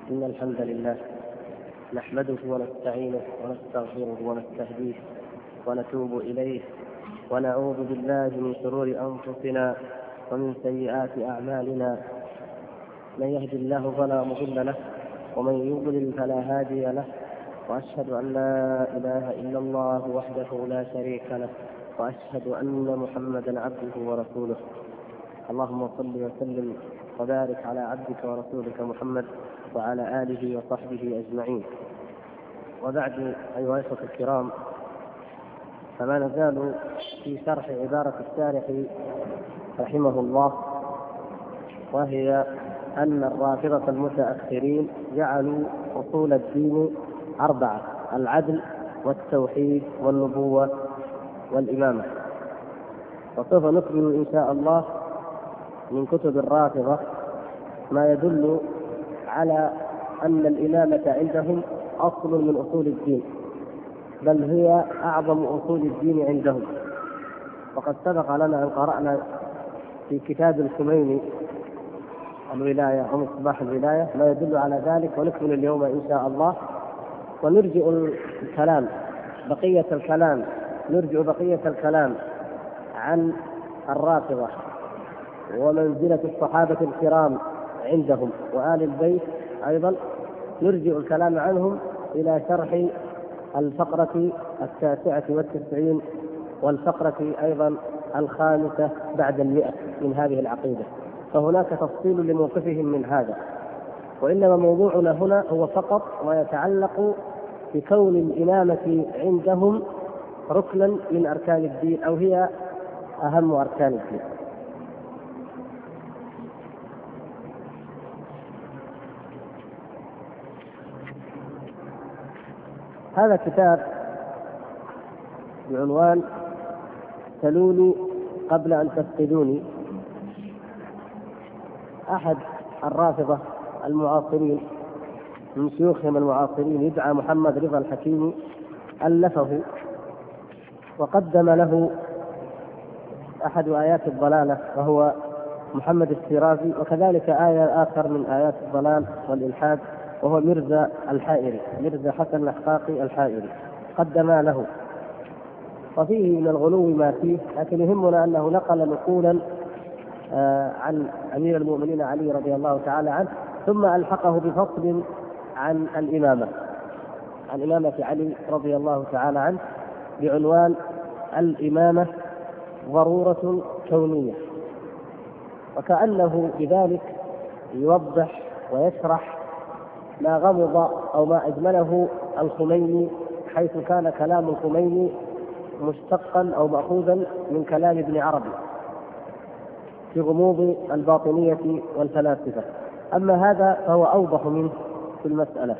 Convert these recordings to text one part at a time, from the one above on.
إن الحمد لله نحمده ونستعينه ونستغفره ونستهديه ونتوب إليه ونعوذ بالله من شرور أنفسنا ومن سيئات أعمالنا. من يهد الله فلا مضل له ومن يضلل فلا هادي له، وأشهد أن لا إله إلا الله وحده لا شريك له، وأشهد أن محمدا عبده ورسوله. اللهم صل وسلم وبارك على عبدك ورسولك محمد وعلى آله وصحبه أجمعين. وبعد، أيها الأخوة الكرام، فما نزال في شرح عبارة الشارح رحمه الله، وهي أن الرافضة المتأخرين جعلوا أصول الدين 4: العدل والتوحيد والنبوة والإمامة. وسوف نكمل إن شاء الله من كتب الرافضة ما يدل على أن الإمامة عندهم أصل من أصول الدين، بل هي أعظم أصول الدين عندهم. وقد سبق لنا أن قرأنا في كتاب الخميني الولاية أو مصباح الولاية ما يدل على ذلك، ونكمل اليوم إن شاء الله. ونرجع بقية الكلام عن الرافضة ومنزلة الصحابة الكرام عندهم وآل البيت، أيضا نرجع الكلام عنهم إلى شرح الفقرة 99 والفقرة أيضا 5 بعد 100 من هذه العقيدة. فهناك تفصيل لموقفهم من هذا، وإنما موضوعنا هنا هو فقط ما يتعلق بكون الإمامة عندهم ركنا من أركان الدين، أو هي أهم أركان الدين. هذا كتاب بعنوان سلوني قبل أن تفقدوني. أحد الرافضة المعاصرين من شيوخهم المعاصرين يدعى محمد رضا الحكيمي ألفه، وقدم له أحد آيات الضلالة وهو محمد الشيرازي، وكذلك آية آخر من آيات الضلال والإلحاد وهو مرزا الحائري، مرزا حسن الحقاقي الحائري، قدم له. وفيه من الغلو ما فيه، لكن يهمنا أنه نقل نقولا عن أمير المؤمنين علي رضي الله تعالى عنه، ثم ألحقه بفصل عن الإمامة، عن إمامة علي رضي الله تعالى عنه، بعنوان الإمامة ضرورة كونية. وكأنه بذلك يوضح ويشرح ما غمض أو ما أجمله الخميني، حيث كان كلام الخميني مشتقا أو مأخوذا من كلام ابن عربي في غموض الباطنية والفلاسفة. أما هذا فهو أوضح منه في المسألة.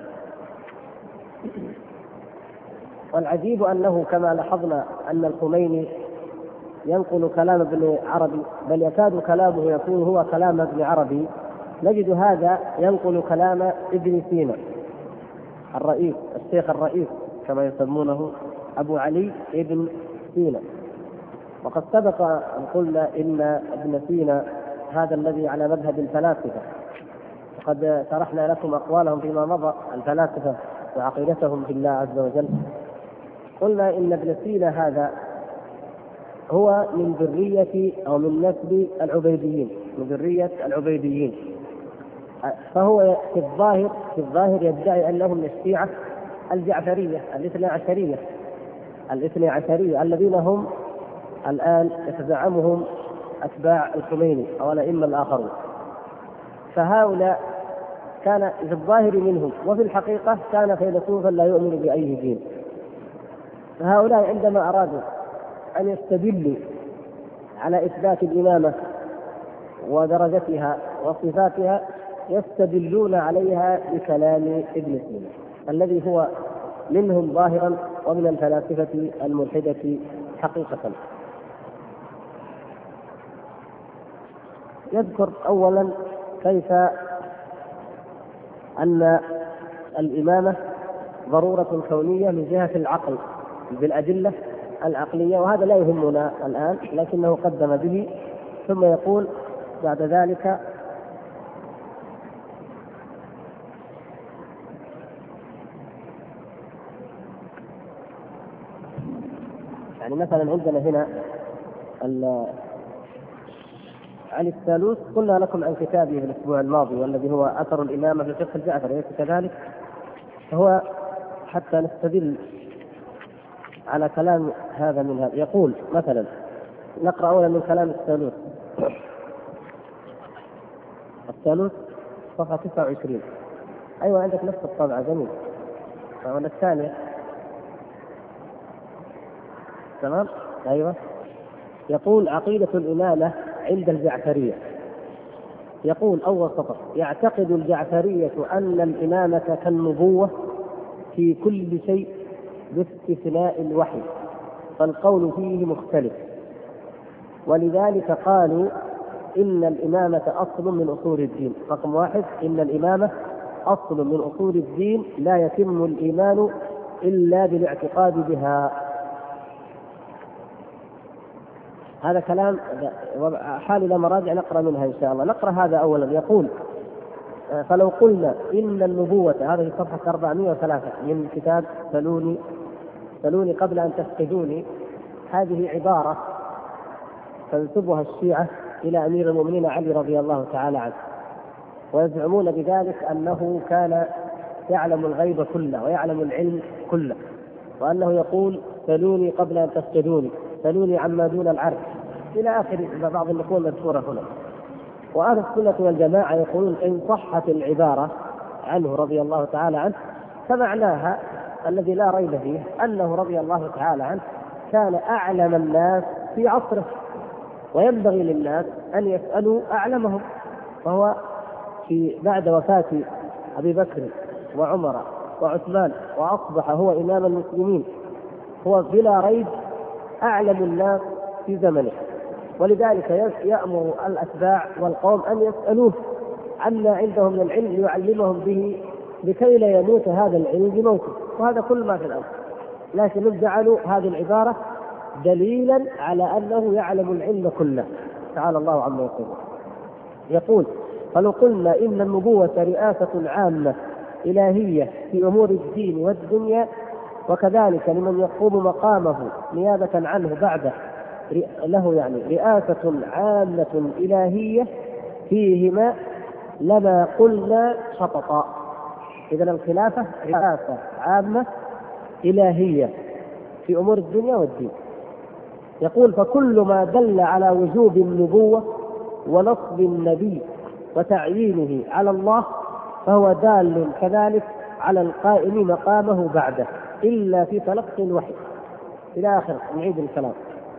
والعجيب أنه كما لاحظنا أن الخميني ينقل كلام ابن عربي، بل يكاد كلامه يكون هو كلام ابن عربي، نجد هذا ينقل كلام ابن سينا الرئيس، الشيخ الرئيس كما يسمونه، أبو علي ابن سينا. وقد سبق أن قلنا إن ابن سينا هذا الذي على مذهب الفلاسفة، وقد شرحنا لكم أقوالهم فيما مضى، الفلاسفة وعقيدتهم بالله عز وجل. قلنا إن ابن سينا هذا هو من ذرية أو من نسل العبيديين، من ذرية العبيديين. فهو في الظاهر يدعي أنه من الشيعة الجعفرية الاثني عشرية الذين هم الآن يتزعمهم أتباع الخميني أو الأئمة الآخرون. فهؤلاء كان في الظاهر منهم، وفي الحقيقة كان فيلسوفا لا يؤمن بأي دين. فهؤلاء عندما أرادوا أن يستدلوا على إثبات الإمامة ودرجتها وصفاتها، يستدلون عليها بكلام ابن سينا الذي هو منهم ظاهرا ومن الفلاسفة الملحدة حقيقة. يذكر أولا كيف أن الإمامة ضرورة كونية من جهة العقل بالأدلة العقلية، وهذا لا يهمنا الآن، لكنه قدم به. ثم يقول بعد ذلك يعني مثلا عندنا هنا عن الثالوث قلنا لكم عن كتابه في الأسبوع الماضي والذي هو أثر الإمامة في فقه الجعفري، أليس كذلك؟ فهو حتى نستدل على كلام هذا من هذا. يقول مثلا، نقرأ أولا من كلام الثالوث. الثالوث صفحة 29. أيوة عندك نفس الطبعة، جميل. ولا الثانية؟ تمام. أيوة. يقول عقيدة الإمامة عند الجعفرية. يقول أول سطر: يعتقد الجعفرية أن الإمامة كالنبوة في كل شيء باستثناء الوحي، فالقول فيه مختلف، ولذلك قالوا إن الإمامة أصل من أصول الدين. رقم 1: إن الإمامة أصل من أصول الدين لا يتم الإيمان إلا بالاعتقاد بها. هذا كلام حال إلى مراجع نقرأ منها إن شاء الله. نقرأ هذا أولا. يقول: فلو قلنا إن النبوة، هذا في صفحة 403 من كتاب سلوني قبل أن تفقدوني. هذه عبارة تنسبها الشيعة إلى أمير المؤمنين علي رضي الله تعالى عنه، ويزعمون بذلك أنه كان يعلم الغيب كله ويعلم العلم كله، وأنه يقول: سلوني قبل أن تفقدوني، سلوني عما دون العرش، إلى آخر بعض النقول المذكورة هنا. وأهل السنة والجماعة يقولون إن صحت العبارة عنه رضي الله تعالى عنه فمعناها الذي لا ريب فيه أنه رضي الله تعالى عنه كان أعلم الناس في عصره، وينبغي للناس أن يسألوا أعلمهم. فهو بعد وفاة أبي بكر وعمر وعثمان وأصبح هو إمام المسلمين، هو بلا ريب أعلم الناس في زمنه، ولذلك يأمر الأتباع والقوم أن يسألوه عما عنده من العلم ليعلمهم به لكي لا يموت هذا العلم بموته. وهذا كل ما في الأمر، لكن جعلوا هذه العبارة دليلا على أنه يعلم العلم كله، تعالى الله عما يقول. يقول: فلو قلنا إن النبوة رئاسة عامة إلهية في أمور الدين والدنيا، وكذلك لمن يقوم مقامه نيابة عنه بعده له يعني رئاسة عامة إلهية فيهما، لما قلنا شططا. إذن الخلافة رئاسة عامة إلهية في أمور الدنيا والدين. يقول: فكل ما دل على وجوب النبوة ونصب النبي وتعيينه على الله فهو دال كذلك على القائم مقامه بعده إلا في تلقي الوحي. إلى آخر. نعيد الكلام: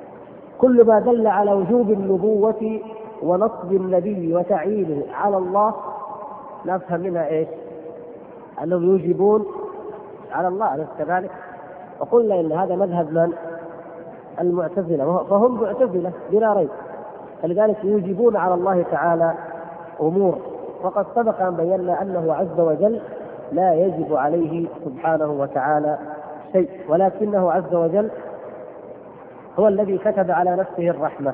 كل ما دل على وجوب النبوة ونصب النبي وتعيينه على الله، نفهم منها إيش؟ أنهم يوجبون على الله، أليس كذلك؟ وقلنا إن هذا مذهب من؟ المعتزلة، فهم معتزلة بلا ريب، فلذلك يوجبون على الله تعالى أمور، وقد سبق أن بينا أنه عز وجل لا يجب عليه سبحانه وتعالى شيء، ولكنه عز وجل هو الذي كتب على نفسه الرحمة.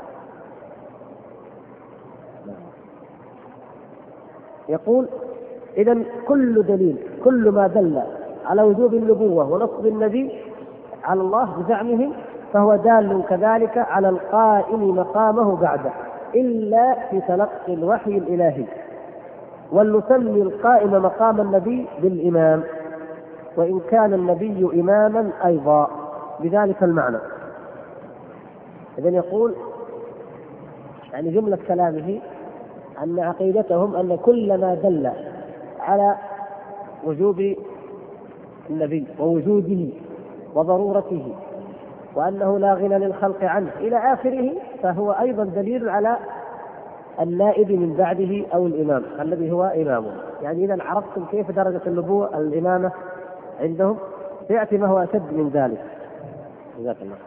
يقول: إذن كل دليل، كل ما دل على وجوب النبوة ونصب النبي على الله بزعمه فهو دال كذلك على القائم مقامه بعده إلا في تلقي الوحي الإلهي. ولنسمي القائم مقام النبي بالإمام، وإن كان النبي إماما أيضا بذلك المعنى. إذن يقول يعني جملة كلامه أن عقيدتهم أن كل ما دل على وجوب النبي ووجوده وضرورته وأنه لا غنى للخلق عنه إلى آخره فهو أيضا دليل على النائب من بعده أو الإمام الذي هو إمامه. يعني إذا عرفتم كيف درجة النبوة الإمامة عندهم، سيأتي ما هو أشد من ذلك. جزاك الله.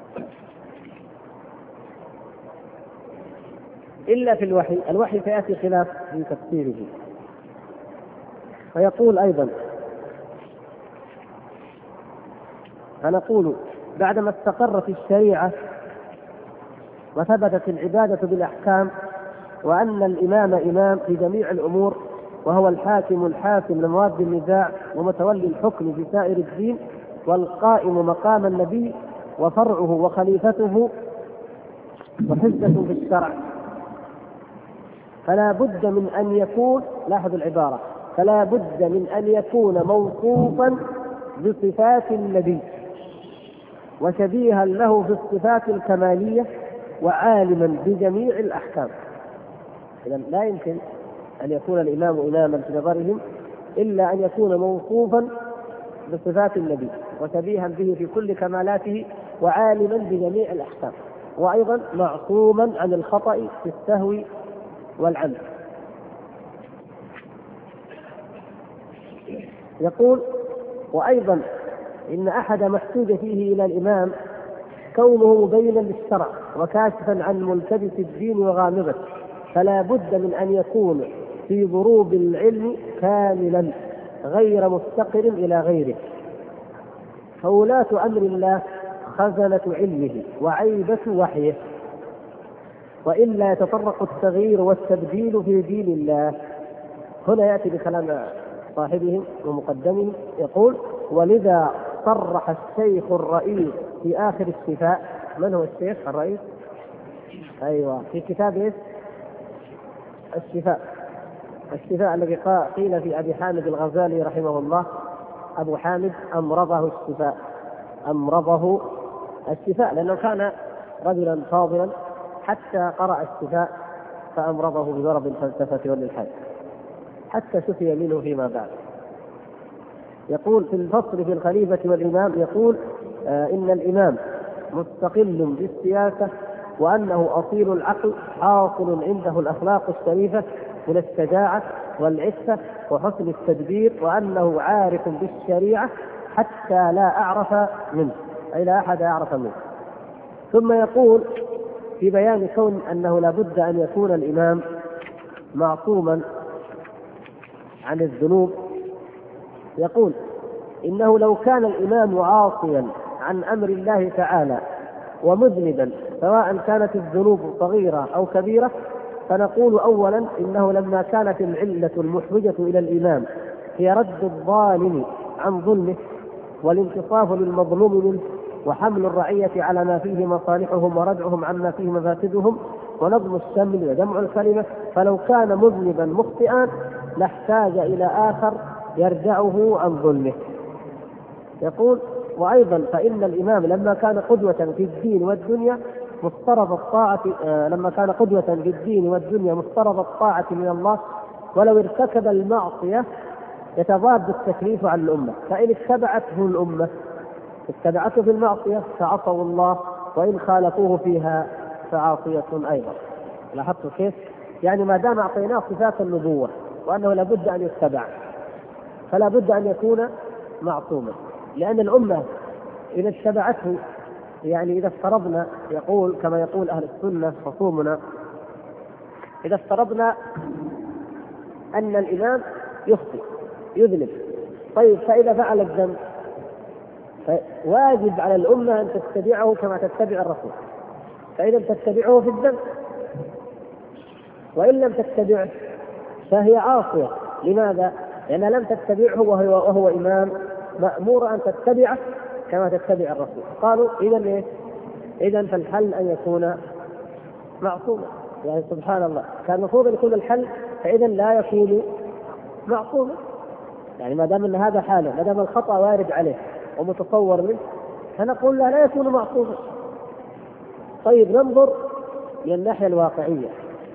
إلا في الوحي سيأتي خلاف في تفسيره. فيقول أيضا: فنقول بعدما استقرت الشريعة وثبتت العبادة بالأحكام وأن الإمام إمام في جميع الأمور وهو الحاكم الحاكم لمواد النزاع ومتولي الحكم في سائر الدين والقائم مقام النبي، وفرعه وخليفته وحجة في الشرع، فلا بد من أن يكون، لاحظ العبارة، فلا بد من أن يكون موصوفا بصفات النبي وشبيها له في الصفات الكمالية وعالما بجميع الأحكام. إذن لا يمكن أن يكون الإمام إماما في نظرهم إلا أن يكون موصوفا بصفات النبي وشبيها به في كل كمالاته وعالما بجميع الأحكام، وأيضا معصوما عن الخطأ في السهو والعمد. يقول: وأيضا إن أحد ما احتاج فيه إلى الإمام كونه مبينا للشرع وكاشفا عن ملتبس الدين وغامضه، فلا بد من أن يكون في ضروب العلم كاملا غير مفتقر إلى غيره، فولاة أمر الله خزنة علمه وعيبة وحيه، وإلا يتطرق التغيير والتبديل في دين الله. هنا يأتي بكلام صاحبهم ومقدمهم، يقول: ولذا صرح الشيخ الرئيس في آخر الشفاء. من هو الشيخ الرئيس؟ أيوة، في كتاب الشفاء الذي قيل في أبي حامد الغزالي رحمه الله: أبو حامد أمرضه الشفاء لأنه كان رجلا فاضلا حتى قرأ الشفاء فأمرضه بضرب الفلسفة والإلحاد حتى شفي منه فيما بعد. يقول في الفصل في الخليفة والإمام، يقول: إن الإمام مستقل بالسياسة، وأنه أصيل العقل حاصل عنده الأخلاق الشريفة من الشجاعة والعفة وحسن التدبير، وأنه عارف بالشريعة حتى لا أعرف منه، أي لا أحد أعرف منه. ثم يقول في بيان كون أنه لا بد أن يكون الإمام معصوما عن الذنوب، يقول: إنه لو كان الإمام عاصيا عن أمر الله تعالى ومذنبا سواء كانت الذنوب صغيرة أو كبيرة، فنقول أولا إنه لما كانت العلة المحوجة إلى الإمام هي رد الظالم عن ظلمه والانتصاف للمظلوم منه وحمل الرعية على ما فيه مصالحهم وردعهم عما فيه مفاسدهم ونظم الشمل وجمع الكلمة، فلو كان مذنبا مخطئا لاحتاج إلى آخر يردعه عن ظلمه. يقول: وأيضا فإن الإمام لما كان قدوة في الدين والدنيا مفترض الطاعة من الله، ولو ارتكب المعصية يتضاد التكليف عن الأمة، فإن اتبعته في المعصية فعصوا الله، وإن خالفوه فيها فعاصية أيضا. لاحظتوا كيف؟ يعني ما دام أعطيناه صفات النبوة وأنه لابد أن يتبع، فلا بد أن يكون معصوما، لأن الأمة إذا اتبعته، يعني إذا افترضنا، يقول كما يقول أهل السنة خصومنا، إذا افترضنا أن الإمام يخطئ يذنب، طيب فإذا فعل الذنب واجب على الأمة أن تتبعه كما تتبع الرسول، فإذا تتبعه في الذنب، وإن لم تتبعه فهي عاصية. لماذا؟ لأنها لم تتبعه وهو إمام مأمور أن تتبعه كما تتبع الرسول. قالوا إذن فالحل أن يكون معصوما. يعني سبحان الله، كان المفروض أن يكون الحل، فإذا لا يكون معصوما. يعني ما دام أن هذا حاله، ما دام الخطأ وارد عليه ومتصور منه، فنقول لا يكون معصوما. طيب ننظر من الناحية الواقعية.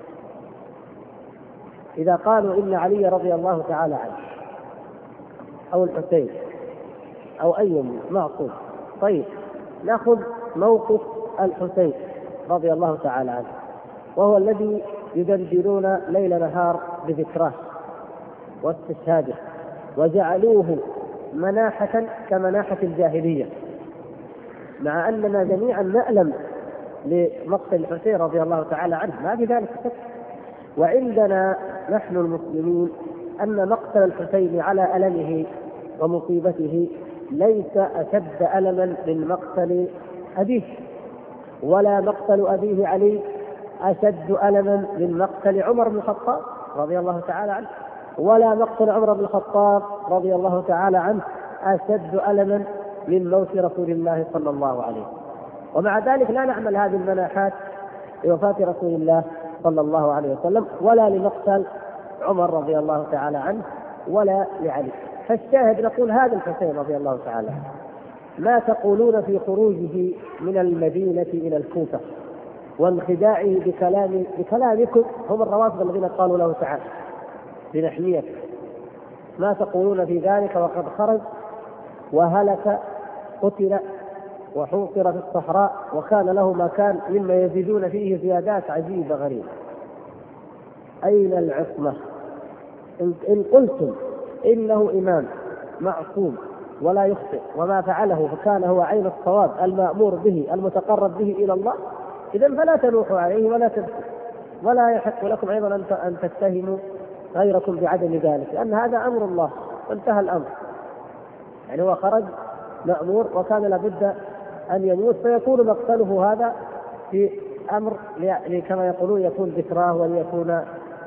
إذا قالوا إن علي رضي الله تعالى عنه أو الحسين أو أي معصوم، طيب نأخذ موقف الحسين رضي الله تعالى عنه، وهو الذي يدندنون ليل نهار بذكره واستشهاده، وجعلوه مناحة كمناحة الجاهلية، مع أننا جميعا نألم لمقتل الحسين رضي الله تعالى عنه، ما في ذلك شك. وعندنا نحن المسلمين أن مقتل الحسين على ألمه ومصيبته ليس أشد ألما من مقتل أبيه، ولا مقتل أبيه علي أشد ألما من مقتل عمر بن الخطاب رضي الله تعالى عنه، ولا مقتل عمر بن الخطاب رضي الله تعالى عنه أشد ألما من موت رسول الله صلى الله عليه وسلم. ومع ذلك لا نعمل هذه المناحات لوفاة رسول الله صلى الله عليه وسلم ولا لمقتل عمر رضي الله تعالى عنه ولا لعلي. فالشاهد نقول هذا الحسين رضي الله تعالى عنه ما تقولون في خروجه من المدينة إلى الكوفة وانخداعه بكلامكم؟ هم الروافض الذين قالوا له تعالى بنحميك، ما تقولون في ذلك وقد خرج وهلك قتل وحوصر في الصحراء وكان له ما كان مما يزيدون فيه زيادات عجيبة غريبة. أين العصمة؟ إن قلتم إنه إمام معصوم ولا يخطئ وما فعله فكان هو عين الصواب المأمور به المتقرب به إلى الله، إذن فلا تنوحوا عليه ولا تبكوا، ولا يحق لكم أيضا أن تتهموا غيركم بعدم ذلك، لأن هذا أمر الله وانتهى الأمر. يعني هو خرج مأمور وكان لابد أن يموت، فيكون مقتله هذا في أمر كما يقولون يكون ذكراه وليكون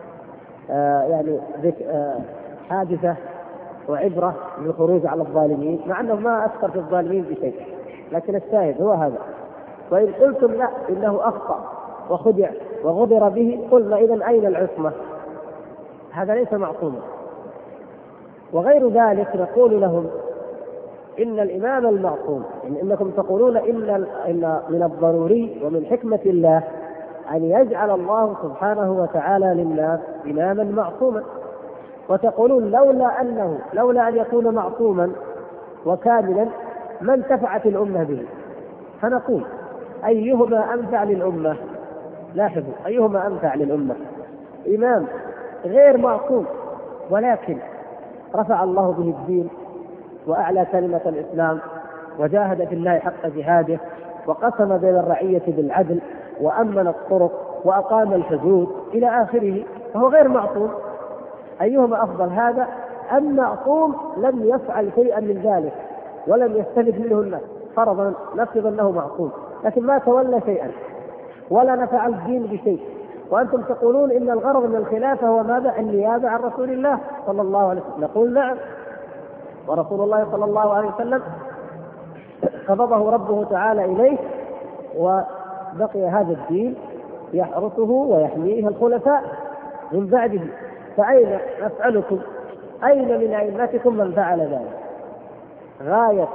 حادثة وعبرة للخروج على الظالمين، مع أنه ما أثر في الظالمين بشيء، لكن الشاهد هو هذا. وإن قلتم لا إنه أخطأ وخدع وغدر به قلنا إذن أين العصمة؟ هذا ليس معصوما. وغير ذلك نقول لهم إن الإمام المعصوم، يعني إنكم تقولون إن من الضروري ومن حكمة الله أن يجعل الله سبحانه وتعالى للناس إماما معصوما، وتقولون لولا أن يكون معصوما وكاملا ما انتفعت الأمة به. فنقول أيهما أنفع للأمة؟ لاحظوا أيهما أنفع للأمة؟ إمام غير معصوم ولكن رفع الله به الدين وأعلى كلمة الإسلام وجاهد في الله حق جهاده وقسم بين الرعية بالعدل وأمن الطرق وأقام الحدود إلى آخره، فهو غير معصوم. أيهما أفضل، هذا أم معصوم لم يفعل شيئا من ذلك ولم يستفد منه الناس؟ فرضا نفرض أنه معصوم لكن ما تولى شيئا ولا نفع الدين بشيء، وأنتم تقولون إن الغرض من الخلافة هو ماذا؟ النيابة عن رسول الله صلى الله عليه وسلم. نقول نعم، ورسول الله صلى الله عليه وسلم قبضه ربه تعالى إليه وبقي هذا الدين يحرسه ويحميه الخلفاء من بعده. فأين نفعلكم؟ أين من أئمتكم من فعل ذلك؟ غاية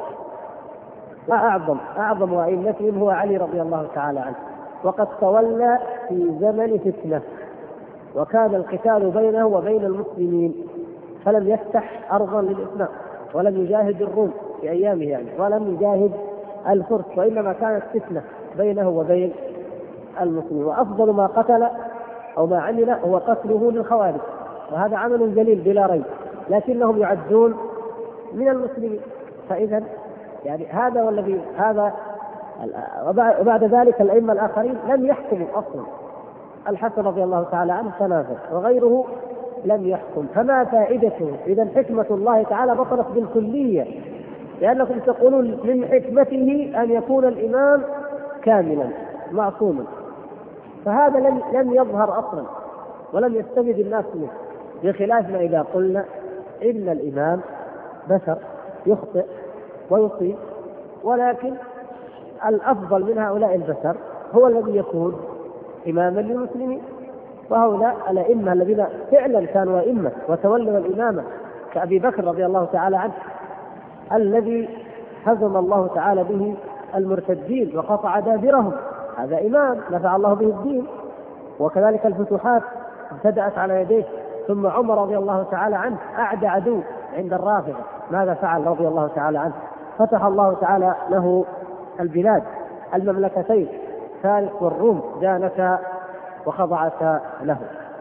أعظم أئمتهم هو علي رضي الله تعالى عنه، وقد تولى في زمن فتنة وكان القتال بينه وبين المسلمين، فلم يفتح أرضا للإسلام ولم يجاهد الروم في أيامه يعني، ولم يجاهد الفرس، وإنما كانت فتنة بينه وبين المسلمين. وأفضل ما قتل أو ما عمل هو قتله للخوارج، وهذا عمل جليل بلا ريب، لكنهم يعدون من المسلمين. فإذا يعني هذا والذي هذا. وبعد ذلك الأئمة الآخرين لم يحكموا أصلا. الحسن رضي الله تعالى عنه تنازل وغيره لم يحكم، فما فائدته؟ إذا حكمة الله تعالى بطلت بالكلية، لأنكم تقولون من حكمته أن يكون الإمام كاملا معصوما، فهذا لم يظهر أصلا ولم يستفد الناس منه، بخلاف ما إذا قلنا إن الإمام بشر يخطئ ويصيب، ولكن الأفضل من هؤلاء البشر هو الذي يكون إماما للمسلمين. وهؤلاء الأئمة الذين فعلا كانوا أئمة وتولوا الإمامة كأبي بكر رضي الله تعالى عنه الذي هزم الله تعالى به المرتدين وقطع دابرهم، هذا إمام نفع الله به الدين. وكذلك الفتوحات ابتدأت على يديه. ثم عمر رضي الله تعالى عنه أعدى عدو عند الرافضة، ماذا فعل رضي الله تعالى عنه؟ فتح الله تعالى له البلاد، المملكتين فارس والروم دانتا وخضعتا له.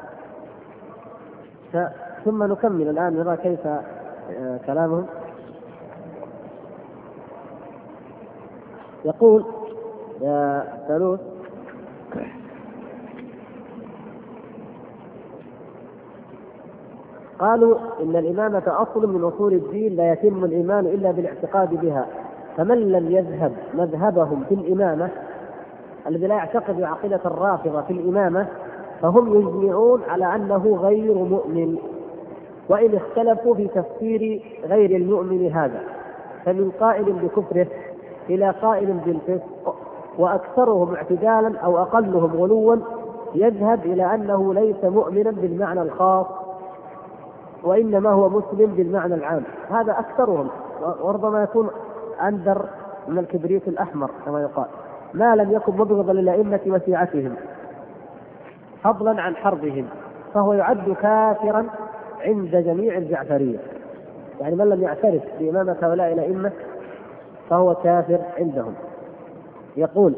ثم نكمل الآن نرى كيف كلامهم. يقول يا ثالوث: قالوا إن الإمامة أصل من أصول الدين لا يتم الإيمان إلا بالاعتقاد بها، فمن لم يذهب مذهبهم في الإمامة الذي لا يعتقد عقيدة الرافضة في الإمامة فهم يجمعون على أنه غير مؤمن، وإن اختلفوا في تفسير غير المؤمن هذا، فمن قائل بكفره إلى قائل بالفسق وأكثرهم اعتدالا أو أقلهم غلوا يذهب إلى أنه ليس مؤمنا بالمعنى الخاص وإنما هو مسلم بالمعنى العام. هذا أكثرهم، وربما يكون أندر من الكبريت الأحمر كما يقال، ما لم يكن مبغضا للأئمة وشيعتهم فضلا عن حربهم، فهو يعد كافرا عند جميع الجعفرية. يعني من لم يعترف بإمامة هؤلاء الأئمة فهو كافر عندهم. يقول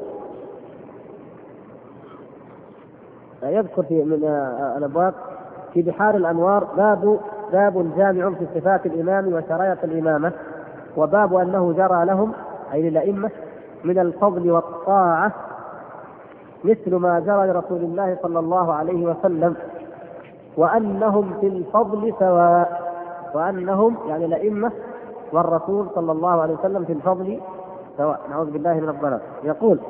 يذكر في من الأبواب في بحار الأنوار باب جامع في صفات الإمام وشرائط الإمامة، وباب أنه جرى لهم أي للأئمة من الفضل والطاعة مثل ما جرى لرسول الله صلى الله عليه وسلم، وأنهم في الفضل سواء، وأنهم يعني الأئمة والرسول صلى الله عليه وسلم في الفضل سواء، نعوذ بالله من الضلال. يقول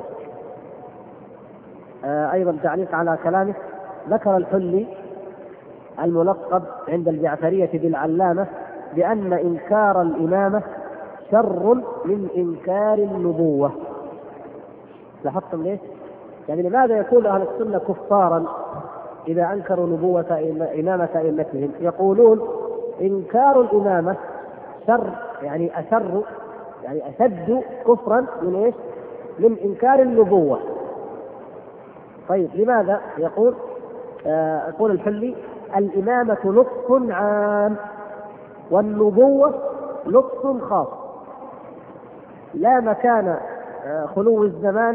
أيضا تعليق على كلامه، ذكر الحلي الملقب عند الجعفرية بالعلامة بأن إنكار الإمامة شر من إنكار النبوة. لاحظتم ليش؟ يعني لماذا يكون أهل السنة كفارا إذا أنكروا نبوة إمامة أئمتهم؟ يقولون إنكار الإمامة شر، يعني أشر، يعني أشد كفرا من إيش؟ من إنكار النبوة. طيب لماذا؟ يقول الحلي الإمامة لطف عام والنبوة لطف خاص، لا مكان خلو الزمان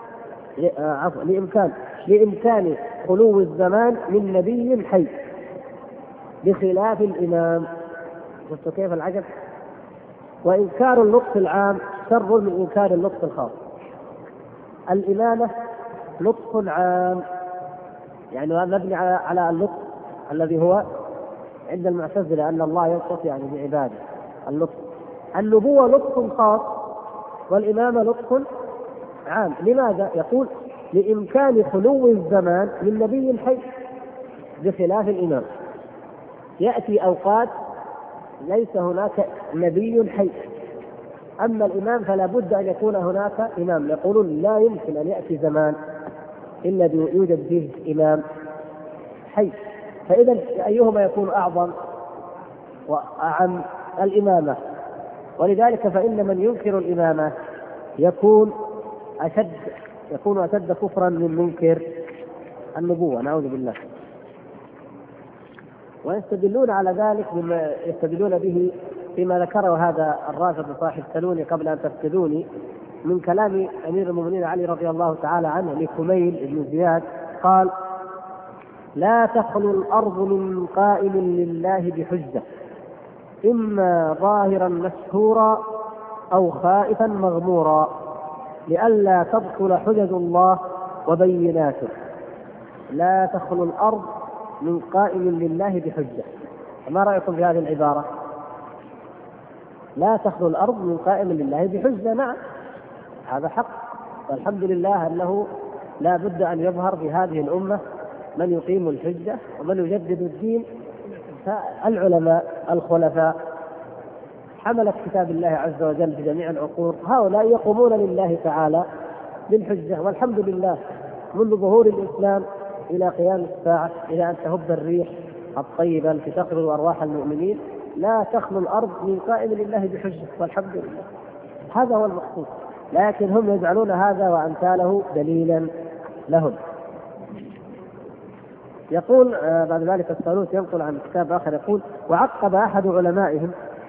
لإمكان خلو الزمان من نبي حي بخلاف الإمام. شفتوا كيف العجب؟ وإنكار اللطف العام شر من إنكار اللطف الخاص. الإمامة لطف عام، يعني هذا مبني على اللطف الذي هو عند المعتزلة أن الله يلطف يعني بعباده اللطف. النبوة لطف خاص والإمامة لطف عام. لماذا؟ يقول لإمكان خلو الزمان من نبي حي بخلاف الإمام. يأتي أوقات ليس هناك نبي حي، أما الإمام فلا بد أن يكون هناك إمام. يقولون لا يمكن أن يأتي زمان إلا يوجد فيه إمام حي، فإذا أيهما يكون أعظم وأعم؟ الإمامة. ولذلك فإن من ينكر الإمامة يكون أشد كفرا من منكر النبوة، نعوذ بالله. ويستدلون على ذلك بما يستدلون به فيما ذكره هذا الرافض صاحب سلوني قبل أن تفتدوني من كلام أمير المؤمنين علي رضي الله تعالى عنه لكميل بن زياد، قال لا تخلو الأرض من قائم لله بحجة إما ظاهرا مشهورا أو خائفا مغمورا لئلا تبطل حجج الله وبيناته. لا تخلو الأرض من قائم لله بحجة. ما رأيكم في هذه العبارة؟ لا تخلو الأرض من قائم لله بحجة. نعم هذا حق، والحمد لله أنه لا بد أن يظهر في هذه الأمة من يقيم الحجة ومن يجدد الدين. العلماء الخلفاء حملة كتاب الله عز وجل في جميع العقور، هؤلاء يقومون لله تعالى بالحجة، والحمد لله منذ ظهور الإسلام إلى قيام الساعة إلى أن تهب الريح الطيبة التي تقبض أرواح المؤمنين لا تخلو الأرض من قائم لله بحجة، والحمد لله. هذا هو المقصود، لكن هم يجعلون هذا وأمثاله دليلا لهم. يقول بعد ذلك السالوت ينقل عن كتاب آخر يقول وعقب أحد علمائهم،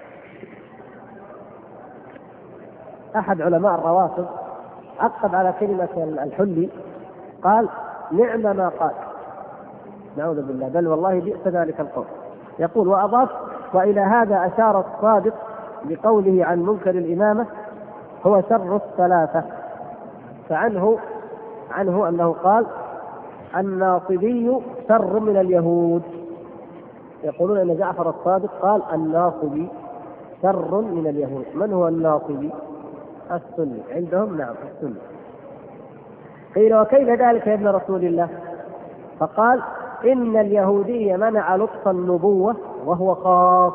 أحد علماء الروافض عقب على كلمة الحلي قال نعم ما قال، نعوذ بالله، بل والله بئس ذلك القول. يقول وأضاف وإلى هذا أشار الصادق بقوله عن منكر الإمامة هو شر الثلاثة، فعنه أنه قال الناصبي شر من اليهود. يقولون أن جعفر الصادق قال الناصبي شر من اليهود. من هو الناصبي؟ السني عندهم، نعم السني. قيل وكيف ذلك يا ابن رسول الله؟ فقال إن اليهودي منع لطف النبوة وهو خاص،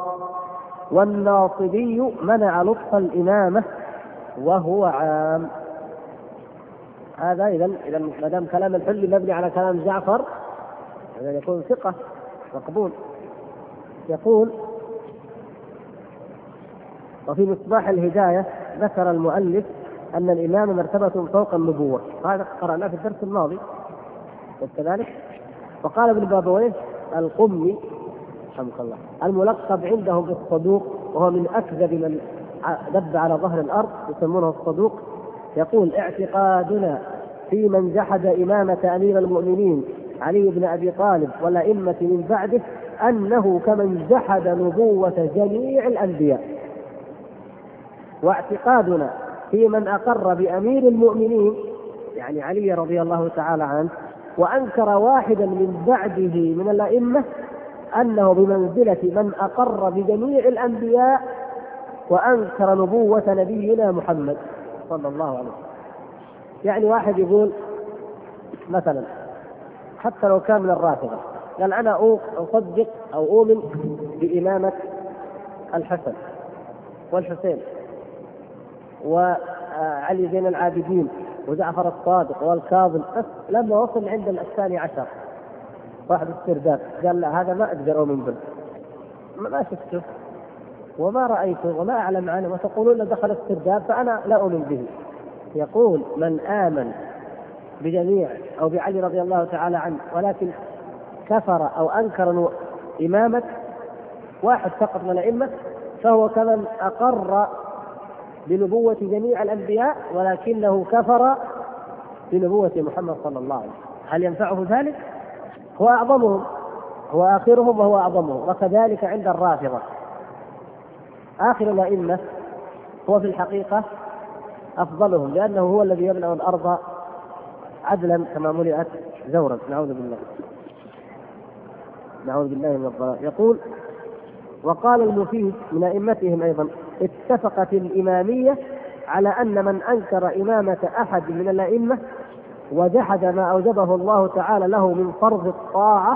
والناصبي منع لطف الإمامة وهو عام. هذا إذا ما دام كلام الحلي مبني على كلام جعفر إذا يكون ثقة مقبول. يقول: وفي مصباح الهداية ذكر المؤلف أن الإمام مرتبة فوق النبوة، هذا قرأناه في الدرس الماضي وكذلك. وقال ابن بابويه القمي رحمه الله الملقب عندهم بالصدوق، وهو من أكذب من دب على ظهر الأرض، يسمونه الصدوق، يقول: اعتقادنا في من جحد إمامة أمير المؤمنين علي بن أبي طالب والأئمة من بعده أنه كمن جحد نبوة جميع الأنبياء، واعتقادنا في من أقر بأمير المؤمنين يعني علي رضي الله تعالى عنه وأنكر واحدا من بعده من الأئمة أنه بمنزلة من أقر بجميع الأنبياء وأنكر نبوة نبينا محمد صلى الله عليه وسلم. يعني واحد يقول مثلا حتى لو كان من الرافضة قال: أنا أصدق أو أؤمن بإمامة الحسن والحسين وعلي زين العابدين وجعفر الصادق والكاظم، بس لما وصل عند الثاني عشر واحد السرداب قال: لا، هذا ما أقدر أؤمن به، ما شفته وما رأيته وما أعلم عنه، وتقولون دخل السرداب فأنا لا أؤمن به. يقول: من آمن بجميع أو بعلي رضي الله تعالى عنه ولكن كفر أو أنكر إمامة واحد فقط من الأئمة فهو كمن أقر بنبوة جميع الأنبياء ولكنه كفر بنبوة محمد صلى الله عليه وسلم. هل ينفعه ذلك؟ هو أعظمهم، هو آخرهم وهو أعظمهم. وكذلك عند الرافضة آخر الأئمة هو في الحقيقة أفضلهم، لأنه هو الذي يملأ الأرض عدلا كما ملئت زورا. نعوذ بالله من الضلال. يقول: وقال المفيد من أئمتهم أيضا: اتفقت الإمامية على أن من أنكر إمامة أحد من الأئمة وجحد ما أوجبه الله تعالى له من فرض الطاعة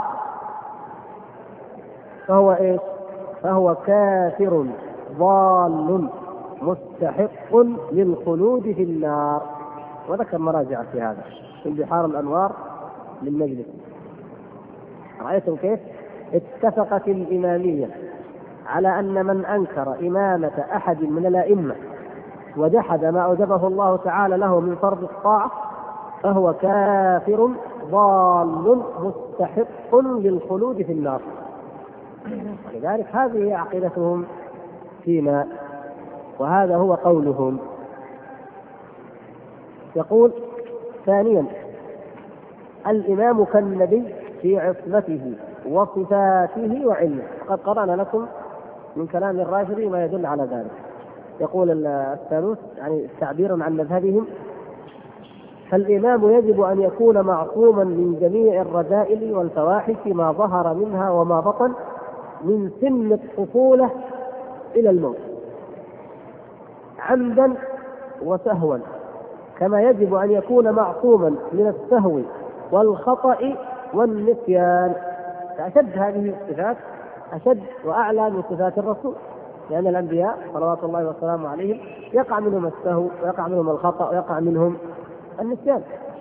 فهو كافر ضال مستحق للخلود في النار. وذكر مراجع في هذا في بحار الأنوار للمجلس. رأيتم كيف اتفقت الإمامية على أن من أنكر إمامة أحد من الأئمة وجحد ما أوجبه الله تعالى له من فرض الطاعة فهو كافر ضال مستحق للخلود في النار. لذلك هذه عقيدتهم فيما، وهذا هو قولهم. يقول: ثانيا: الإمام كالنبي في عصمته وصفاته وعلمه. قد قرأنا لكم من كلام الرافضي ما يدل على ذلك. يقول الثالوث يعني تعبيرا عن مذهبهم: فالإمام يجب أن يكون معصوما من جميع الرذائل والفواحش ما ظهر منها وما بطن من سن الطفولة إلى الموت عمدا وسهوا، كما يجب أن يكون معصوما من السهو والخطأ والنسيان. فأشد هذه الصفات أشد وأعلى من صفات الرسول، لأن الأنبياء صلوات الله وسلامه عليهم يقع منهم السهو ويقع منهم الخطأ ويقع منهم النسيان.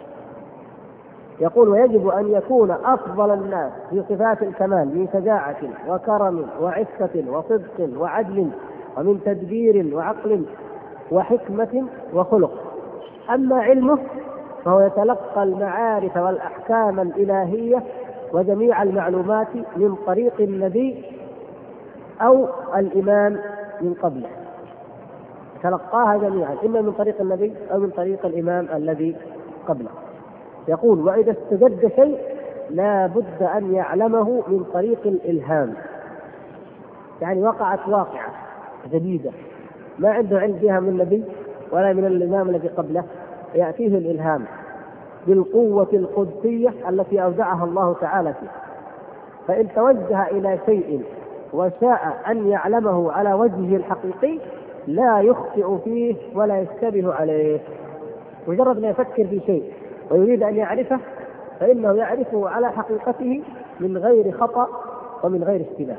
يقول: ويجب أن يكون أفضل الناس في صفات الكمال من شجاعة وكرم وعفة وصدق وعدل ومن تدبير وعقل وحكمة وخلق. أما علمه فهو يتلقى المعارف والأحكام الإلهية وجميع المعلومات من طريق النبي أو الإمام من قبله، تلقاها جميعا إما من طريق النبي أو من طريق الإمام الذي قبله. يقول: وإذا استجد شيء لا بد أن يعلمه من طريق الإلهام، يعني وقعت واقعة جديدة ما عنده علم بها من النبي ولا من الإمام الذي قبله، يأتيه الإلهام بالقوة القدسية التي أودعها الله تعالى فيه، فإن توجه إلى شيء وشاء أن يعلمه على وجهه الحقيقي لا يخطئ فيه ولا يشتبه عليه. مجرد ما يفكر في شيء ويريد أن يعرفه فإنه يعرفه على حقيقته من غير خطأ ومن غير اشتباه.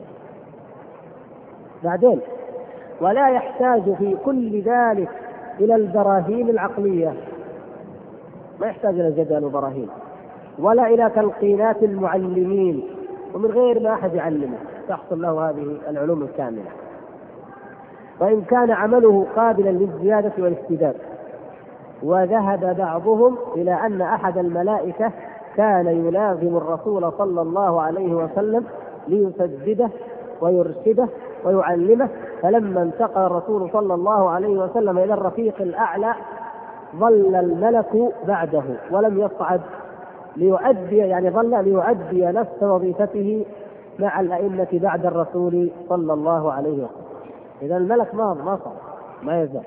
بعدين: ولا يحتاج في كل ذلك إلى البراهين العقلية، ما يحتاج إلى جدل وبراهين ولا إلى تلقينات المعلمين، ومن غير ما أحد يعلمه تحصل له هذه العلوم الكاملة. وإن كان عمله قابلا للزيادة والازدياد. وذهب بعضهم إلى أن أحد الملائكة كان يلازم الرسول صلى الله عليه وسلم ليسدده ويرشده ويعلمه، فلما انتقل الرسول صلى الله عليه وسلم إلى الرفيق الأعلى ظل الملك بعده ولم يصعد ليؤدي، يعني ظل ليؤدي نفس وظيفته مع الأئمة بعد الرسول صلى الله عليه وسلم. إذا الملك ما صعد، ما يزال.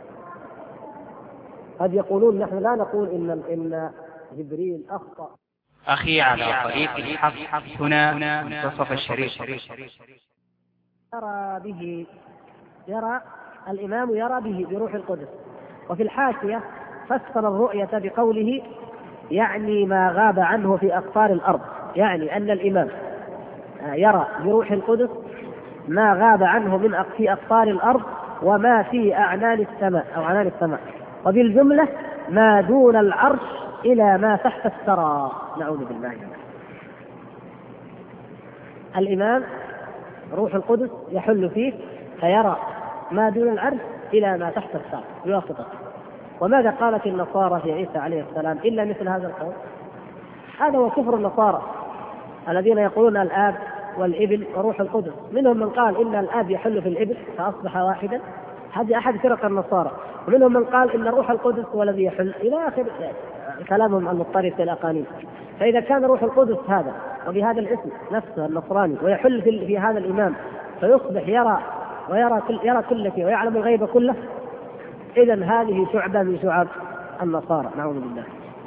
قد يقولون نحن لا نقول إن جبريل أخطأ. أخي على طريق الحق هنا منتصف الشريط. الإمام يرى به بروح القدس. وفي الحاشية فسر الرؤية بقوله يعني ما غاب عنه في أقطار الأرض، يعني أن الإمام يرى بروح القدس ما غاب عنه في أقطار الأرض وما في أعنان السماء أو عنان السماء، وبالجملة ما دون العرش إلى ما تحت الثرى. نعوذ بالله. الإمام روح القدس يحل فيه فيرى ما دون العرش إلى ما تحت الثرى بواسطته. وماذا قالت النصارى في عيسى عليه السلام إلا مثل هذا القول؟ هذا هو كفر النصارى الذين يقولون الآب والابن وروح القدس. منهم من قال إن الآب يحل في الابن فأصبح واحدا، هذه أحد فرق النصارى. ومنهم من قال إن روح القدس هو الذي يحل، إلى آخر كلامهم المضطرب في الأقانيم. فإذا كان روح القدس هذا وبهذا الاسم نفسه النصراني ويحل في هذا الإمام فيصبح يرى كل شيء ويعلم الغيب كله، إذن هذه شعبة من شعب النصارى، نعوذ بالله.